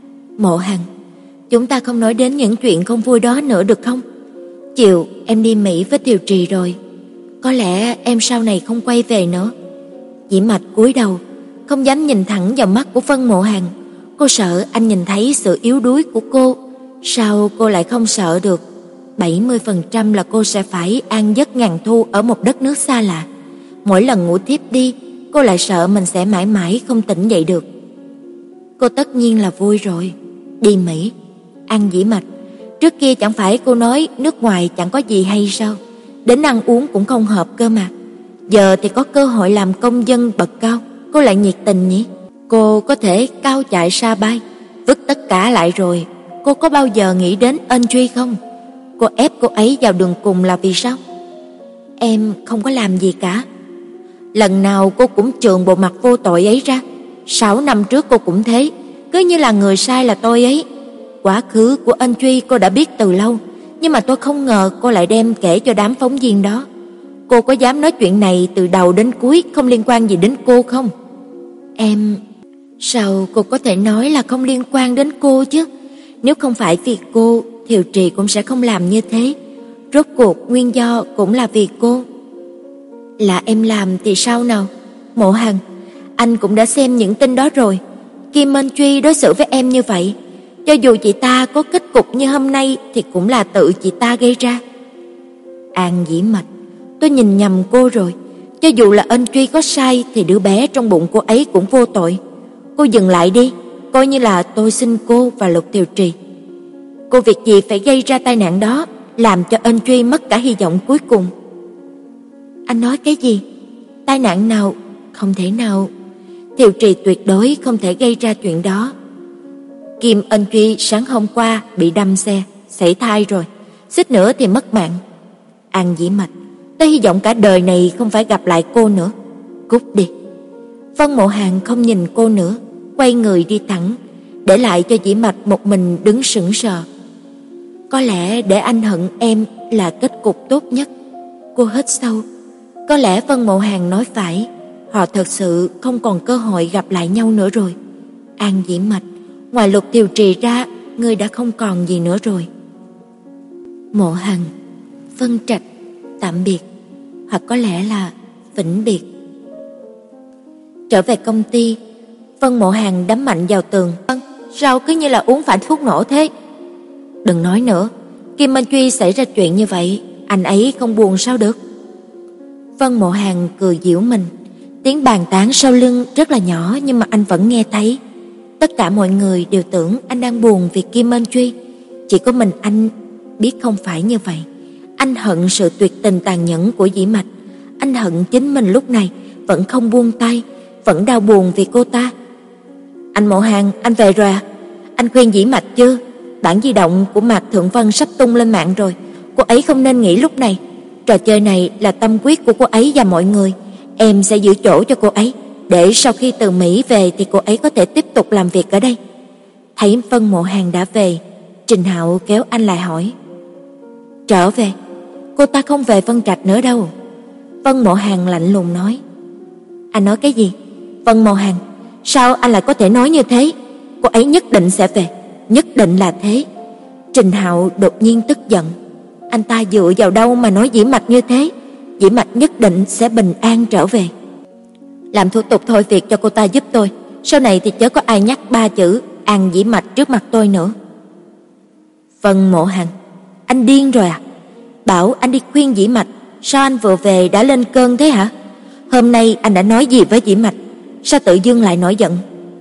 S1: "Mộ Hàn, chúng ta không nói đến những chuyện không vui đó nữa được không? Chiều em đi Mỹ với Tiều Trì rồi, có lẽ em sau này không quay về nữa." Dĩ Mạch cúi đầu, không dám nhìn thẳng vào mắt của Vân Mộ Hàn. Cô sợ anh nhìn thấy sự yếu đuối của cô. Sao cô lại không sợ được? bảy mươi phần trăm là cô sẽ phải an giấc ngàn thu ở một đất nước xa lạ. Mỗi lần ngủ thiếp đi, cô lại sợ mình sẽ mãi mãi không tỉnh dậy được. Cô tất nhiên là vui rồi. Đi Mỹ. An Dĩ Mạch, trước kia chẳng phải cô nói nước ngoài chẳng có gì hay sao? Đến ăn uống cũng không hợp cơ mà. Giờ thì có cơ hội làm công dân bậc cao, cô lại nhiệt tình nhỉ? Cô có thể cao chạy xa bay, vứt tất cả lại rồi. Cô có bao giờ nghĩ đến ân truy không? Cô ép cô ấy vào đường cùng là vì sao? Em không có làm gì cả. Lần nào cô cũng chườn bộ mặt vô tội ấy ra. Sáu năm trước cô cũng thế, cứ như là người sai là tôi ấy. Quá khứ của ân truy cô đã biết từ lâu, nhưng mà tôi không ngờ cô lại đem kể cho đám phóng viên đó. Cô có dám nói chuyện này từ đầu đến cuối không liên quan gì đến cô không? Em... Sao cô có thể nói là không liên quan đến cô chứ? Nếu không phải vì cô, Thiều Trì cũng sẽ không làm như thế. Rốt cuộc nguyên do cũng là vì cô. Là em làm thì sao nào? Mộ Hàn, anh cũng đã xem những tin đó rồi. Kim Minh Truy đối xử với em như vậy, cho dù chị ta có kết cục như hôm nay thì cũng là tự chị ta gây ra. An Dĩ Mạch, tôi nhìn nhầm cô rồi. Cho dù là ân truy có sai thì đứa bé trong bụng cô ấy cũng vô tội. Cô dừng lại đi, coi như là tôi xin cô và Lục Thiều Trì. Cô việc gì phải gây ra tai nạn đó, làm cho ân truy mất cả hy vọng cuối cùng. Anh nói cái gì? Tai nạn nào? Không thể nào. Thiều Trì tuyệt đối không thể gây ra chuyện đó. Kim Ân Truy sáng hôm qua bị đâm xe, sảy thai rồi, suýt nữa thì mất mạng. An Dĩ Mạch, tôi hy vọng cả đời này không phải gặp lại cô nữa. Cút đi. Vân Mộ Hàn không nhìn cô nữa, quay người đi thẳng, để lại cho Dĩ Mạch một mình đứng sững sờ. Có lẽ để anh hận em là kết cục tốt nhất. Cô hít sâu. Có lẽ Vân Mộ Hàn nói phải, họ thật sự không còn cơ hội gặp lại nhau nữa rồi. An Dĩ Mạch, ngoài Lục Thiều Trì ra, ngươi đã không còn gì nữa rồi. Mộ Hàn, Vân Trạch, tạm biệt, hoặc có lẽ là vĩnh biệt. Trở về công ty, Vân Mộ Hàn đấm mạnh vào tường. Sao cứ như là uống phải thuốc nổ thế? Đừng nói nữa, Kim Minh Truy xảy ra chuyện như vậy, anh ấy không buồn sao được? Vân Mộ Hàn cười giễu mình. Tiếng bàn tán sau lưng rất là nhỏ nhưng mà anh vẫn nghe thấy. Tất cả mọi người đều tưởng anh đang buồn vì Kim Minh Truy, chỉ có mình anh biết không phải như vậy. Anh hận sự tuyệt tình tàn nhẫn của Dĩ Mạch. Anh hận chính mình lúc này vẫn không buông tay, vẫn đau buồn vì cô ta. Anh Mộ Hàn, anh về rồi à? Anh khuyên Dĩ Mạch chưa? Bản di động của Mạc Thượng Vân sắp tung lên mạng rồi. Cô ấy không nên nghĩ lúc này. Trò chơi này là tâm quyết của cô ấy và mọi người. Em sẽ giữ chỗ cho cô ấy. để sau khi từ Mỹ về thì cô ấy có thể tiếp tục làm việc ở đây. Thấy Vân Mộ Hàn đã về, Trình Hạo kéo anh lại hỏi: "Trở về? Cô ta không về Vân Trạch nữa đâu." Vân Mộ Hàn lạnh lùng nói. "Anh nói cái gì? Vân Mộ Hàn, sao anh lại có thể nói như thế? Cô ấy nhất định sẽ về, nhất định là thế." Trình Hạo đột nhiên tức giận. Anh ta dựa vào đâu mà nói Dĩ Mạch như thế? Dĩ Mạch nhất định sẽ bình an trở về. Làm thủ tục thôi việc cho cô ta giúp tôi, sau này thì chớ có ai nhắc ba chữ An Dĩ Mạch trước mặt tôi nữa. Vân Mộ Hàn, anh điên rồi à? Bảo anh đi khuyên Dĩ Mạch, sao anh vừa về đã lên cơn thế hả? Hôm nay anh đã nói gì với Dĩ Mạch? Sao tự dưng lại nổi giận?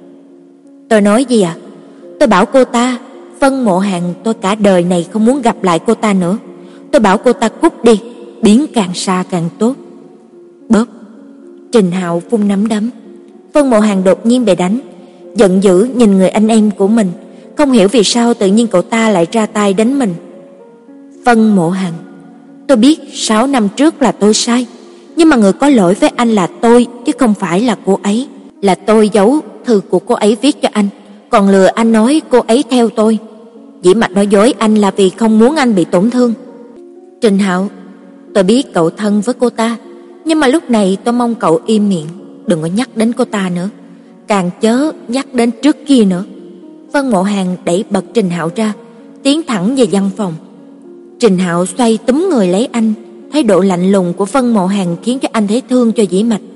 S1: Tôi nói gì à? Tôi bảo cô ta, Vân Mộ Hàn, tôi cả đời này không muốn gặp lại cô ta nữa. Tôi bảo cô ta cút đi, biến càng xa càng tốt. Bóp. Trình Hạo vung nắm đấm. Vân Mộ Hàn đột nhiên bị đánh, giận dữ nhìn người anh em của mình, không hiểu vì sao tự nhiên cậu ta lại ra tay đánh mình. Vân Mộ Hàn, tôi biết sáu năm trước là tôi sai, nhưng mà người có lỗi với anh là tôi chứ không phải là cô ấy. Là tôi giấu thư của cô ấy viết cho anh, còn lừa anh nói cô ấy theo tôi. Dĩ Mạch nói dối anh là vì không muốn anh bị tổn thương. Trình Hạo, tôi biết cậu thân với cô ta, nhưng mà lúc này tôi mong cậu im miệng, đừng có nhắc đến cô ta nữa, càng chớ nhắc đến trước kia nữa. Vân Mộ Hàn đẩy bật Trình Hạo ra, tiến thẳng về văn phòng. Trình Hạo xoay túm người lấy anh, thái độ lạnh lùng của Vân Mộ Hàn khiến cho anh thấy thương cho Dĩ Mạch.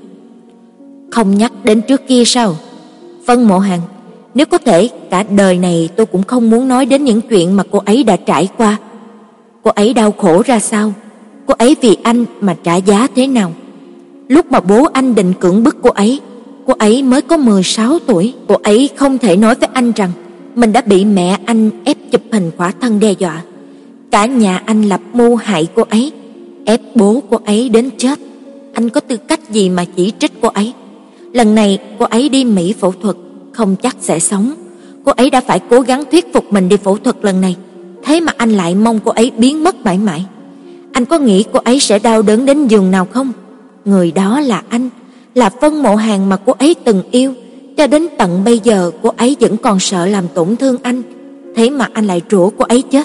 S1: Không nhắc đến trước kia sao? Vân Mộ Hàn, nếu có thể cả đời này tôi cũng không muốn nói đến những chuyện mà cô ấy đã trải qua. Cô ấy đau khổ ra sao? Cô ấy vì anh mà trả giá thế nào? Lúc mà bố anh định cưỡng bức cô ấy, cô ấy mới có mười sáu tuổi. Cô ấy không thể nói với anh rằng mình đã bị mẹ anh ép chụp hình khỏa thân đe dọa. Cả nhà anh lập mưu hại cô ấy, ép bố cô ấy đến chết. Anh có tư cách gì mà chỉ trích cô ấy? Lần này cô ấy đi Mỹ phẫu thuật, không chắc sẽ sống. Cô ấy đã phải cố gắng thuyết phục mình đi phẫu thuật lần này, thế mà anh lại mong cô ấy biến mất mãi mãi. Anh có nghĩ cô ấy sẽ đau đớn đến giường nào không? Người đó là anh, là Vân Mộ Hàn mà cô ấy từng yêu. Cho đến tận bây giờ cô ấy vẫn còn sợ làm tổn thương anh, thế mà anh lại rủa cô ấy chết.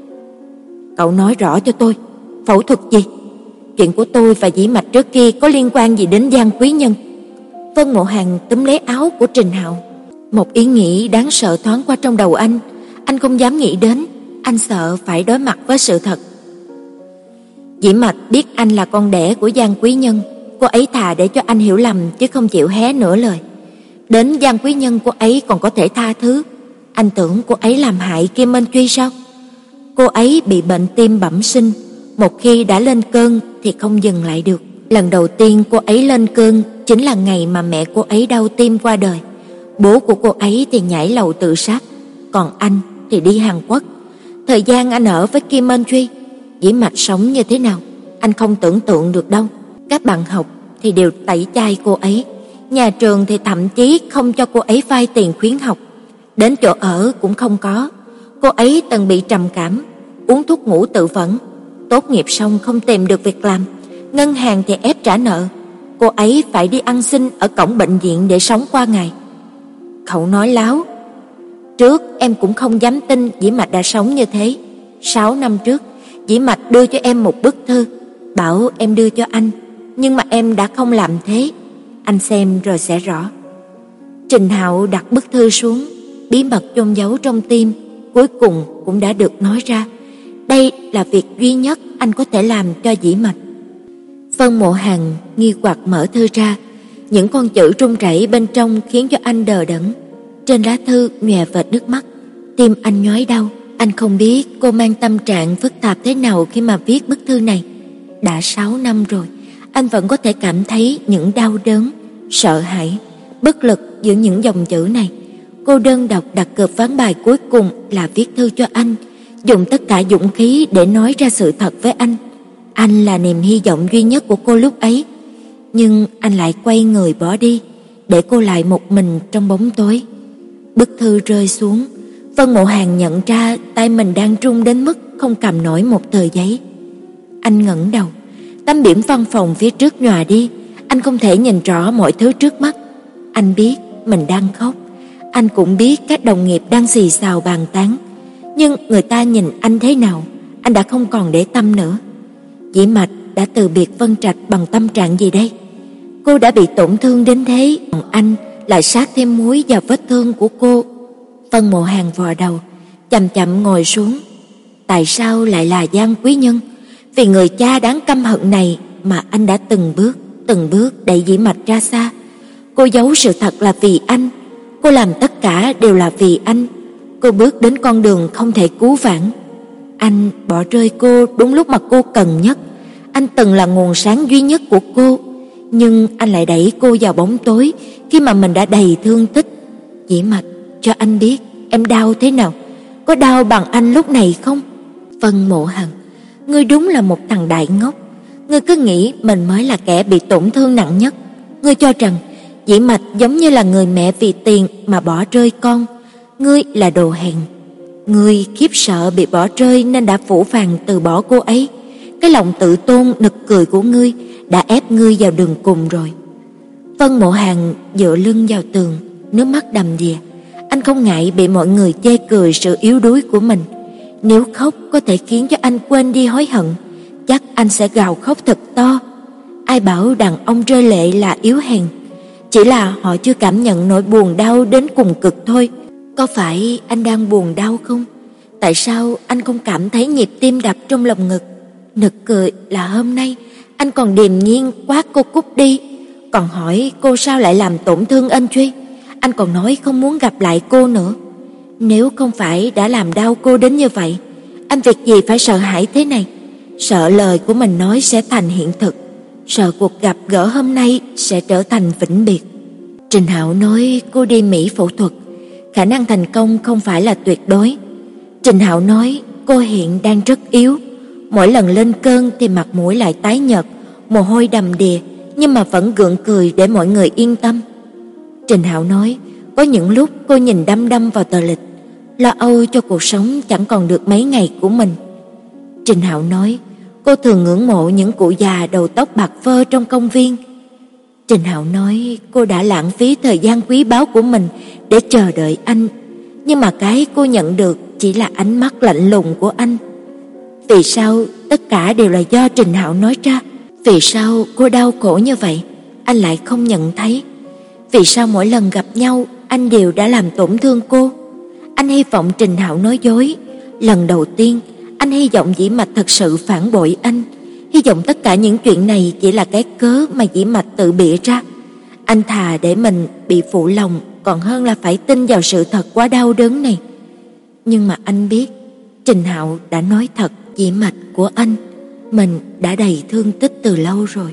S1: Cậu nói rõ cho tôi, phẫu thuật gì? Chuyện của tôi và Dĩ Mạch trước kia có liên quan gì đến Giang Quý Nhân? Vân Mộ Hàn túm lấy áo của Trình Hạo. Một ý nghĩ đáng sợ thoáng qua trong đầu anh, anh không dám nghĩ đến, anh sợ phải đối mặt với sự thật. Dĩ Mạch biết anh là con đẻ của Giang Quý Nhân, cô ấy thà để cho anh hiểu lầm chứ không chịu hé nửa lời. Đến Giang Quý Nhân cô ấy còn có thể tha thứ, anh tưởng cô ấy làm hại Kim Minh Truy sao? Cô ấy bị bệnh tim bẩm sinh, một khi đã lên cơn thì không dừng lại được. Lần đầu tiên cô ấy lên cơn chính là ngày mà mẹ cô ấy đau tim qua đời. Bố của cô ấy thì nhảy lầu tự sát, còn anh thì đi Hàn Quốc. Thời gian anh ở với Kim Minh Truy, Dĩ Mạch sống như thế nào anh không tưởng tượng được đâu. Các bạn học thì đều tẩy chay cô ấy, nhà trường thì thậm chí không cho cô ấy vay tiền khuyến học, đến chỗ ở cũng không có. Cô ấy từng bị trầm cảm, uống thuốc ngủ tự vẫn, tốt nghiệp xong không tìm được việc làm, ngân hàng thì ép trả nợ, cô ấy phải đi ăn xin ở cổng bệnh viện để sống qua ngày. Cậu nói láo. Trước em cũng không dám tin Dĩ Mạch đã sống như thế. Sáu năm trước, Dĩ Mạch đưa cho em một bức thư, bảo em đưa cho anh, nhưng mà em đã không làm thế. Anh xem rồi sẽ rõ. Trình Hạo đặt bức thư xuống, bí mật chôn giấu trong tim cuối cùng cũng đã được nói ra. Đây là việc duy nhất anh có thể làm cho Dĩ Mạch. Vân Mộ Hàn nghi hoặc mở thư ra, những con chữ run rẩy bên trong khiến cho anh đờ đẫn. Trên lá thư nhòe vệt nước mắt, tim anh nhói đau. Anh không biết cô mang tâm trạng phức tạp thế nào khi mà viết bức thư này. Đã sáu năm rồi, anh vẫn có thể cảm thấy những đau đớn, sợ hãi, bất lực giữa những dòng chữ này. Cô đơn độc đặt cược ván bài cuối cùng là viết thư cho anh, dùng tất cả dũng khí để nói ra sự thật với anh. Anh là niềm hy vọng duy nhất của cô lúc ấy, nhưng anh lại quay người bỏ đi, để cô lại một mình trong bóng tối. Bức thư rơi xuống, Vân Mộ Hàn nhận ra tay mình đang run đến mức không cầm nổi một tờ giấy. Anh ngẩng đầu, tấm biển văn phòng phía trước nhòa đi, anh không thể nhìn rõ mọi thứ trước mắt. Anh biết mình đang khóc, anh cũng biết các đồng nghiệp đang xì xào bàn tán, nhưng người ta nhìn anh thế nào, anh đã không còn để tâm nữa. Dĩ Mạch đã từ biệt Vân Trạch bằng tâm trạng gì đây? Cô đã bị tổn thương đến thế, còn anh lại sát thêm muối vào vết thương của cô. Vân Mộ Hàn vò đầu, chậm chậm ngồi xuống. Tại sao lại là Giang Quý Nhân? Vì người cha đáng căm hận này mà anh đã từng bước, từng bước đẩy Dĩ Mạch ra xa. Cô giấu sự thật là vì anh, cô làm tất cả đều là vì anh. Cô bước đến con đường không thể cứu vãn. Anh bỏ rơi cô đúng lúc mà cô cần nhất. Anh từng là nguồn sáng duy nhất của cô, nhưng anh lại đẩy cô vào bóng tối khi mà mình đã đầy thương tích. Dĩ Mạch, cho anh biết em đau thế nào, có đau bằng anh lúc này không? Vân Mộ Hàn, ngươi đúng là một thằng đại ngốc. Ngươi cứ nghĩ mình mới là kẻ bị tổn thương nặng nhất. Ngươi cho rằng Dĩ Mạch giống như là người mẹ vì tiền mà bỏ rơi con. Ngươi là đồ hèn. Ngươi khiếp sợ bị bỏ rơi nên đã phũ phàng từ bỏ cô ấy. Cái lòng tự tôn nực cười của ngươi đã ép ngươi vào đường cùng rồi. Vân Mộ Hàn dựa lưng vào tường, nước mắt đầm đìa. Anh không ngại bị mọi người chê cười sự yếu đuối của mình. Nếu khóc có thể khiến cho anh quên đi hối hận, chắc anh sẽ gào khóc thật to. Ai bảo đàn ông rơi lệ là yếu hèn? Chỉ là họ chưa cảm nhận nỗi buồn đau đến cùng cực thôi. Có phải anh đang buồn đau không? Tại sao anh không cảm thấy nhịp tim đập trong lồng ngực? Nực cười là hôm nay anh còn điềm nhiên quát cô cút đi, còn hỏi cô sao lại làm tổn thương anh Truy. Anh còn nói không muốn gặp lại cô nữa. Nếu không phải đã làm đau cô đến như vậy, anh việc gì phải sợ hãi thế này? Sợ lời của mình nói sẽ thành hiện thực, sợ cuộc gặp gỡ hôm nay sẽ trở thành vĩnh biệt. Trình Hạo nói cô đi Mỹ phẫu thuật, khả năng thành công không phải là tuyệt đối. Trình Hạo nói cô hiện đang rất yếu, mỗi lần lên cơn thì mặt mũi lại tái nhợt, mồ hôi đầm đìa, nhưng mà vẫn gượng cười để mọi người yên tâm. Trình Hạo nói có những lúc cô nhìn đăm đăm vào tờ lịch, lo âu cho cuộc sống chẳng còn được mấy ngày của mình. Trình Hạo nói cô thường ngưỡng mộ những cụ già đầu tóc bạc phơ trong công viên. Trình Hạo nói cô đã lãng phí thời gian quý báu của mình để chờ đợi anh, nhưng mà cái cô nhận được chỉ là ánh mắt lạnh lùng của anh. Vì sao tất cả đều là do Trình Hạo nói ra? Vì sao cô đau khổ như vậy, anh lại không nhận thấy? Vì sao mỗi lần gặp nhau anh đều đã làm tổn thương cô? Anh hy vọng Trình Hạo nói dối. Lần đầu tiên anh hy vọng Dĩ Mạch thật sự phản bội anh, hy vọng tất cả những chuyện này chỉ là cái cớ mà Dĩ Mạch tự bịa ra. Anh thà để mình bị phụ lòng còn hơn là phải tin vào sự thật quá đau đớn này. Nhưng mà anh biết Trình Hạo đã nói thật, Dĩ Mạch của anh mình đã đầy thương tích từ lâu rồi.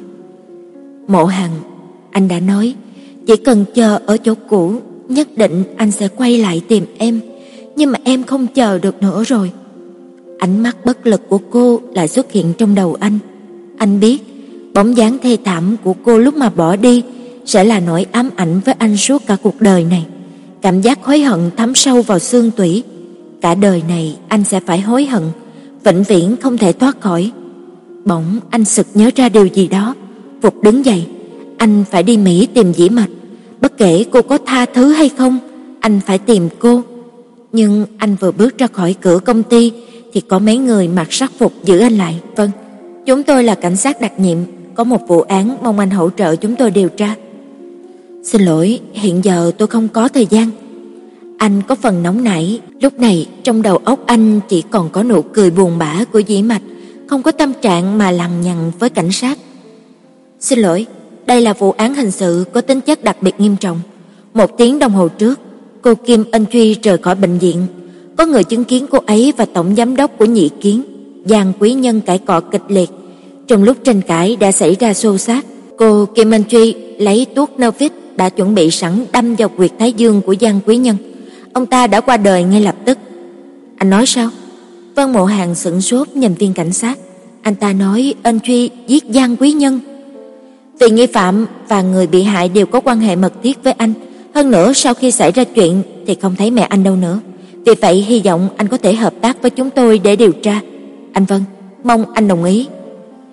S1: Mộ Hàn, anh đã nói chỉ cần chờ ở chỗ cũ, nhất định anh sẽ quay lại tìm em, nhưng mà em không chờ được nữa rồi. Ánh mắt bất lực của cô lại xuất hiện trong đầu anh. Anh biết bóng dáng thê thảm của cô lúc mà bỏ đi sẽ là nỗi ám ảnh với anh suốt cả cuộc đời này. Cảm giác hối hận thấm sâu vào xương tủy. Cả đời này anh sẽ phải hối hận, vĩnh viễn không thể thoát khỏi. Bỗng anh sực nhớ ra điều gì đó, vụt đứng dậy. Anh phải đi Mỹ tìm Dĩ Mạch. Bất kể cô có tha thứ hay không, anh phải tìm cô. Nhưng anh vừa bước ra khỏi cửa công ty thì có mấy người mặc sắc phục giữ anh lại. Vâng, chúng tôi là cảnh sát đặc nhiệm, có một vụ án mong anh hỗ trợ chúng tôi điều tra. Xin lỗi, hiện giờ tôi không có thời gian. Anh có phần nóng nảy. Lúc này trong đầu óc anh chỉ còn có nụ cười buồn bã của Dĩ Mạch, không có tâm trạng mà lằng nhằng với cảnh sát. Xin lỗi, đây là vụ án hình sự có tính chất đặc biệt nghiêm trọng. Một tiếng đồng hồ trước, cô Kim Ân Truy rời khỏi bệnh viện. Có người chứng kiến cô ấy và tổng giám đốc của Nhị Kiến, Giang Quý Nhân cãi cọ kịch liệt. Trong lúc tranh cãi đã xảy ra xô xát. Cô Kim Ân Truy lấy thuốc Novit đã chuẩn bị sẵn đâm vào huyệt thái dương của Giang Quý Nhân. Ông ta đã qua đời ngay lập tức. Anh nói sao? Vân Mộ Hàn sững sốt nhìn viên cảnh sát. Anh ta nói Ân Truy giết Giang Quý Nhân. Vì nghi phạm và người bị hại đều có quan hệ mật thiết với anh. Hơn nữa sau khi xảy ra chuyện thì không thấy mẹ anh đâu nữa. Vì vậy hy vọng anh có thể hợp tác với chúng tôi để điều tra. Anh Vân, mong anh đồng ý.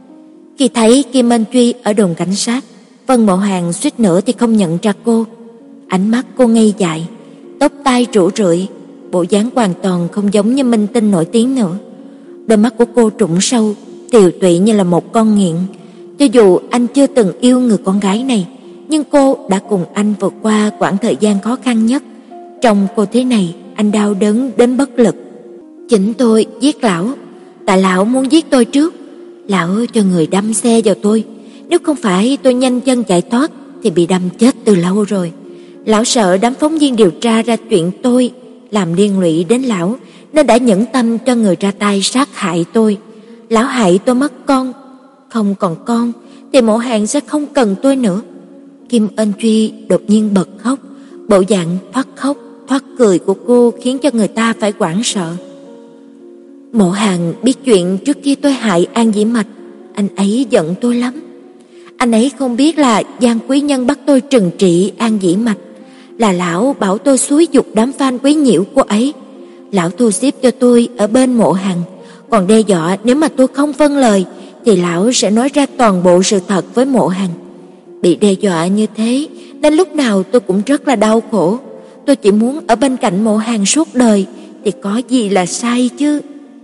S1: Khi thấy Kim Ân Truy ở đồn cảnh sát, Vân Mộ Hàn suýt nữa thì không nhận ra cô. ánh mắt cô ngây dại, tóc tai rủ rượi, bộ dáng hoàn toàn không giống như minh tinh nổi tiếng nữa. Đôi mắt của cô trũng sâu, tiều tụy như là một con nghiện. Cho dù anh chưa từng yêu người con gái này, nhưng cô đã cùng anh vượt qua quãng thời gian khó khăn nhất. Trong cô thế này, anh đau đớn đến bất lực. Chính tôi giết lão, tại lão muốn giết tôi trước. Lão cho người đâm xe vào tôi, nếu không phải tôi nhanh chân chạy thoát thì bị đâm chết từ lâu rồi. Lão sợ đám phóng viên điều tra ra chuyện tôi làm liên lụy đến lão, nên đã nhẫn tâm cho người ra tay sát hại tôi. Lão hại tôi mất con, không còn con thì Mộ Hàn sẽ không cần tôi nữa. Kim Ân Truy đột nhiên bật khóc, bộ dạng thoát khóc thoát cười của cô khiến cho người ta phải hoảng sợ. Mộ Hàn biết chuyện trước khi tôi hại An Dĩ Mạch, anh ấy giận tôi lắm. Anh ấy không biết là Giang Quý Nhân bắt tôi trừng trị An Dĩ Mạch, là lão bảo tôi xúi giục đám fan quấy nhiễu cô ấy. Lão thu xếp cho tôi ở bên Mộ Hàn, còn đe dọa nếu mà tôi không vâng lời thì lão sẽ nói ra toàn bộ sự thật với Mộ Hàn. Bị đe dọa như thế nên lúc nào tôi cũng rất là đau khổ. Tôi chỉ muốn ở bên cạnh Mộ Hàn suốt đời thì có gì là sai chứ.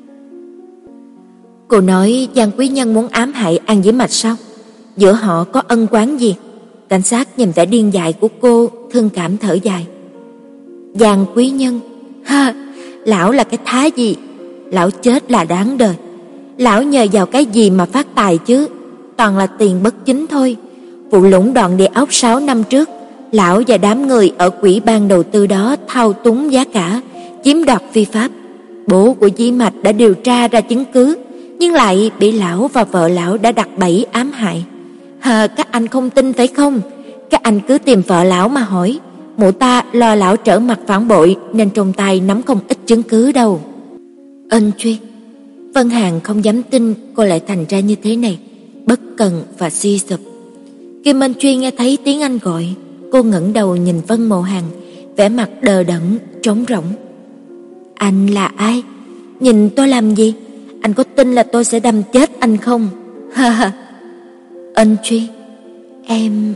S1: Cô nói Giang Quý Nhân muốn ám hại An Dĩ Mạch sao? Giữa họ có ân oán gì? Cảnh sát nhìn vẻ điên dại của cô, thương cảm thở dài. Giang Quý Nhân, ha, lão là cái thá gì? Lão chết là đáng đời. Lão nhờ vào cái gì mà phát tài chứ? Toàn là tiền bất chính thôi. Vụ lũng đoạn địa ốc sáu năm trước, lão và đám người ở quỹ ban đầu tư đó thao túng giá cả, chiếm đoạt phi pháp. Bố của Dĩ Mạch đã điều tra ra chứng cứ, nhưng lại bị lão và vợ lão đã đặt bẫy ám hại. Hờ, các anh không tin phải không? Các anh cứ tìm vợ lão mà hỏi. Mụ ta lo lão trở mặt phản bội nên trong tay nắm không ít chứng cứ đâu. Ân Truy. Vân Hàn không dám tin cô lại thành ra như thế này, bất cần và suy sụp. Kim Ân Truy nghe thấy tiếng anh gọi, cô ngẩng đầu nhìn Vân Mộ Hàn, vẻ mặt đờ đẫn, trống rỗng. Anh là ai? Nhìn tôi làm gì? Anh có tin là tôi sẽ đâm chết anh không? Ha ha. Ân Truy, em...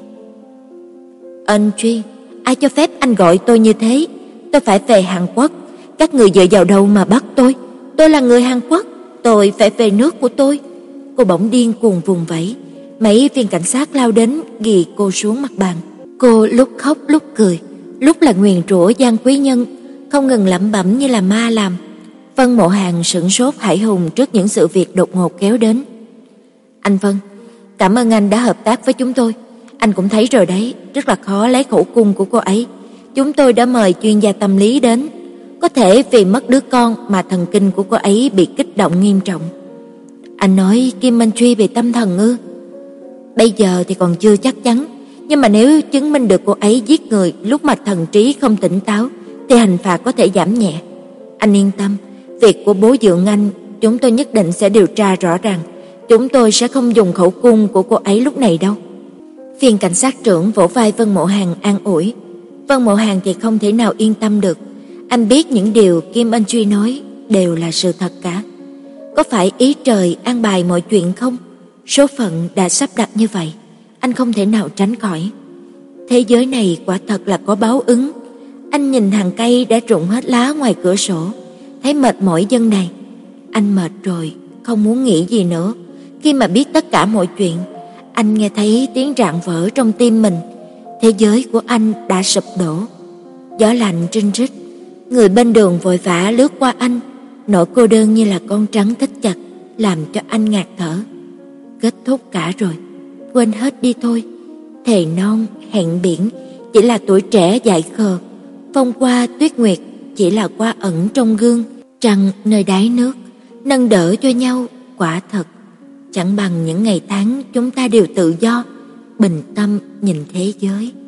S1: Ân Truy, ai cho phép anh gọi tôi như thế? Tôi phải về Hàn Quốc. Các người dựa vào đâu mà bắt tôi? Tôi là người Hàn Quốc, tôi phải về nước của tôi. Cô bỗng điên cuồng vùng vẫy. Mấy viên cảnh sát lao đến ghì cô xuống mặt bàn. Cô lúc khóc lúc cười, lúc là nguyền rủa Giang Quý Nhân, không ngừng lẩm bẩm như là ma làm. Vân Mộ Hàn sửng sốt hãi hùng trước những sự việc đột ngột kéo đến. Anh Vân, cảm ơn anh đã hợp tác với chúng tôi. Anh cũng thấy rồi đấy, rất là khó lấy khẩu cung của cô ấy. Chúng tôi đã mời chuyên gia tâm lý đến. Có thể vì mất đứa con mà thần kinh của cô ấy bị kích động nghiêm trọng. Anh nói Kim Minh Truy bị tâm thần ư? Bây giờ thì còn chưa chắc chắn, nhưng mà nếu chứng minh được cô ấy giết người lúc mà thần trí không tỉnh táo thì hình phạt có thể giảm nhẹ. Anh yên tâm, việc của bố Dượng Anh chúng tôi nhất định sẽ điều tra rõ ràng. Chúng tôi sẽ không dùng khẩu cung của cô ấy lúc này đâu. Viên cảnh sát trưởng vỗ vai Vân Mộ Hàn an ủi. Vân Mộ Hàn thì không thể nào yên tâm được. Anh biết những điều Kim Anh Truy nói đều là sự thật cả. Có phải ý trời an bài mọi chuyện không? Số phận đã sắp đặt như vậy, anh không thể nào tránh khỏi. Thế giới này quả thật là có báo ứng. Anh nhìn hàng cây đã rụng hết lá ngoài cửa sổ, thấy mệt mỏi dân này. Anh mệt rồi, không muốn nghĩ gì nữa. Khi mà biết tất cả mọi chuyện, anh nghe thấy tiếng rạn vỡ trong tim mình. Thế giới của anh đã sụp đổ. Gió lạnh rinh rít, người bên đường vội vã lướt qua anh. Nỗi cô đơn như là con trắng thích chặt, làm cho anh ngạt thở. Kết thúc cả rồi, quên hết đi thôi. Thề non hẹn biển chỉ là tuổi trẻ dại khờ. Phong qua tuyết nguyệt chỉ là qua ẩn trong gương. Trăng nơi đáy nước nâng đỡ cho nhau, quả thật chẳng bằng những ngày tháng chúng ta đều tự do bình tâm nhìn thế giới.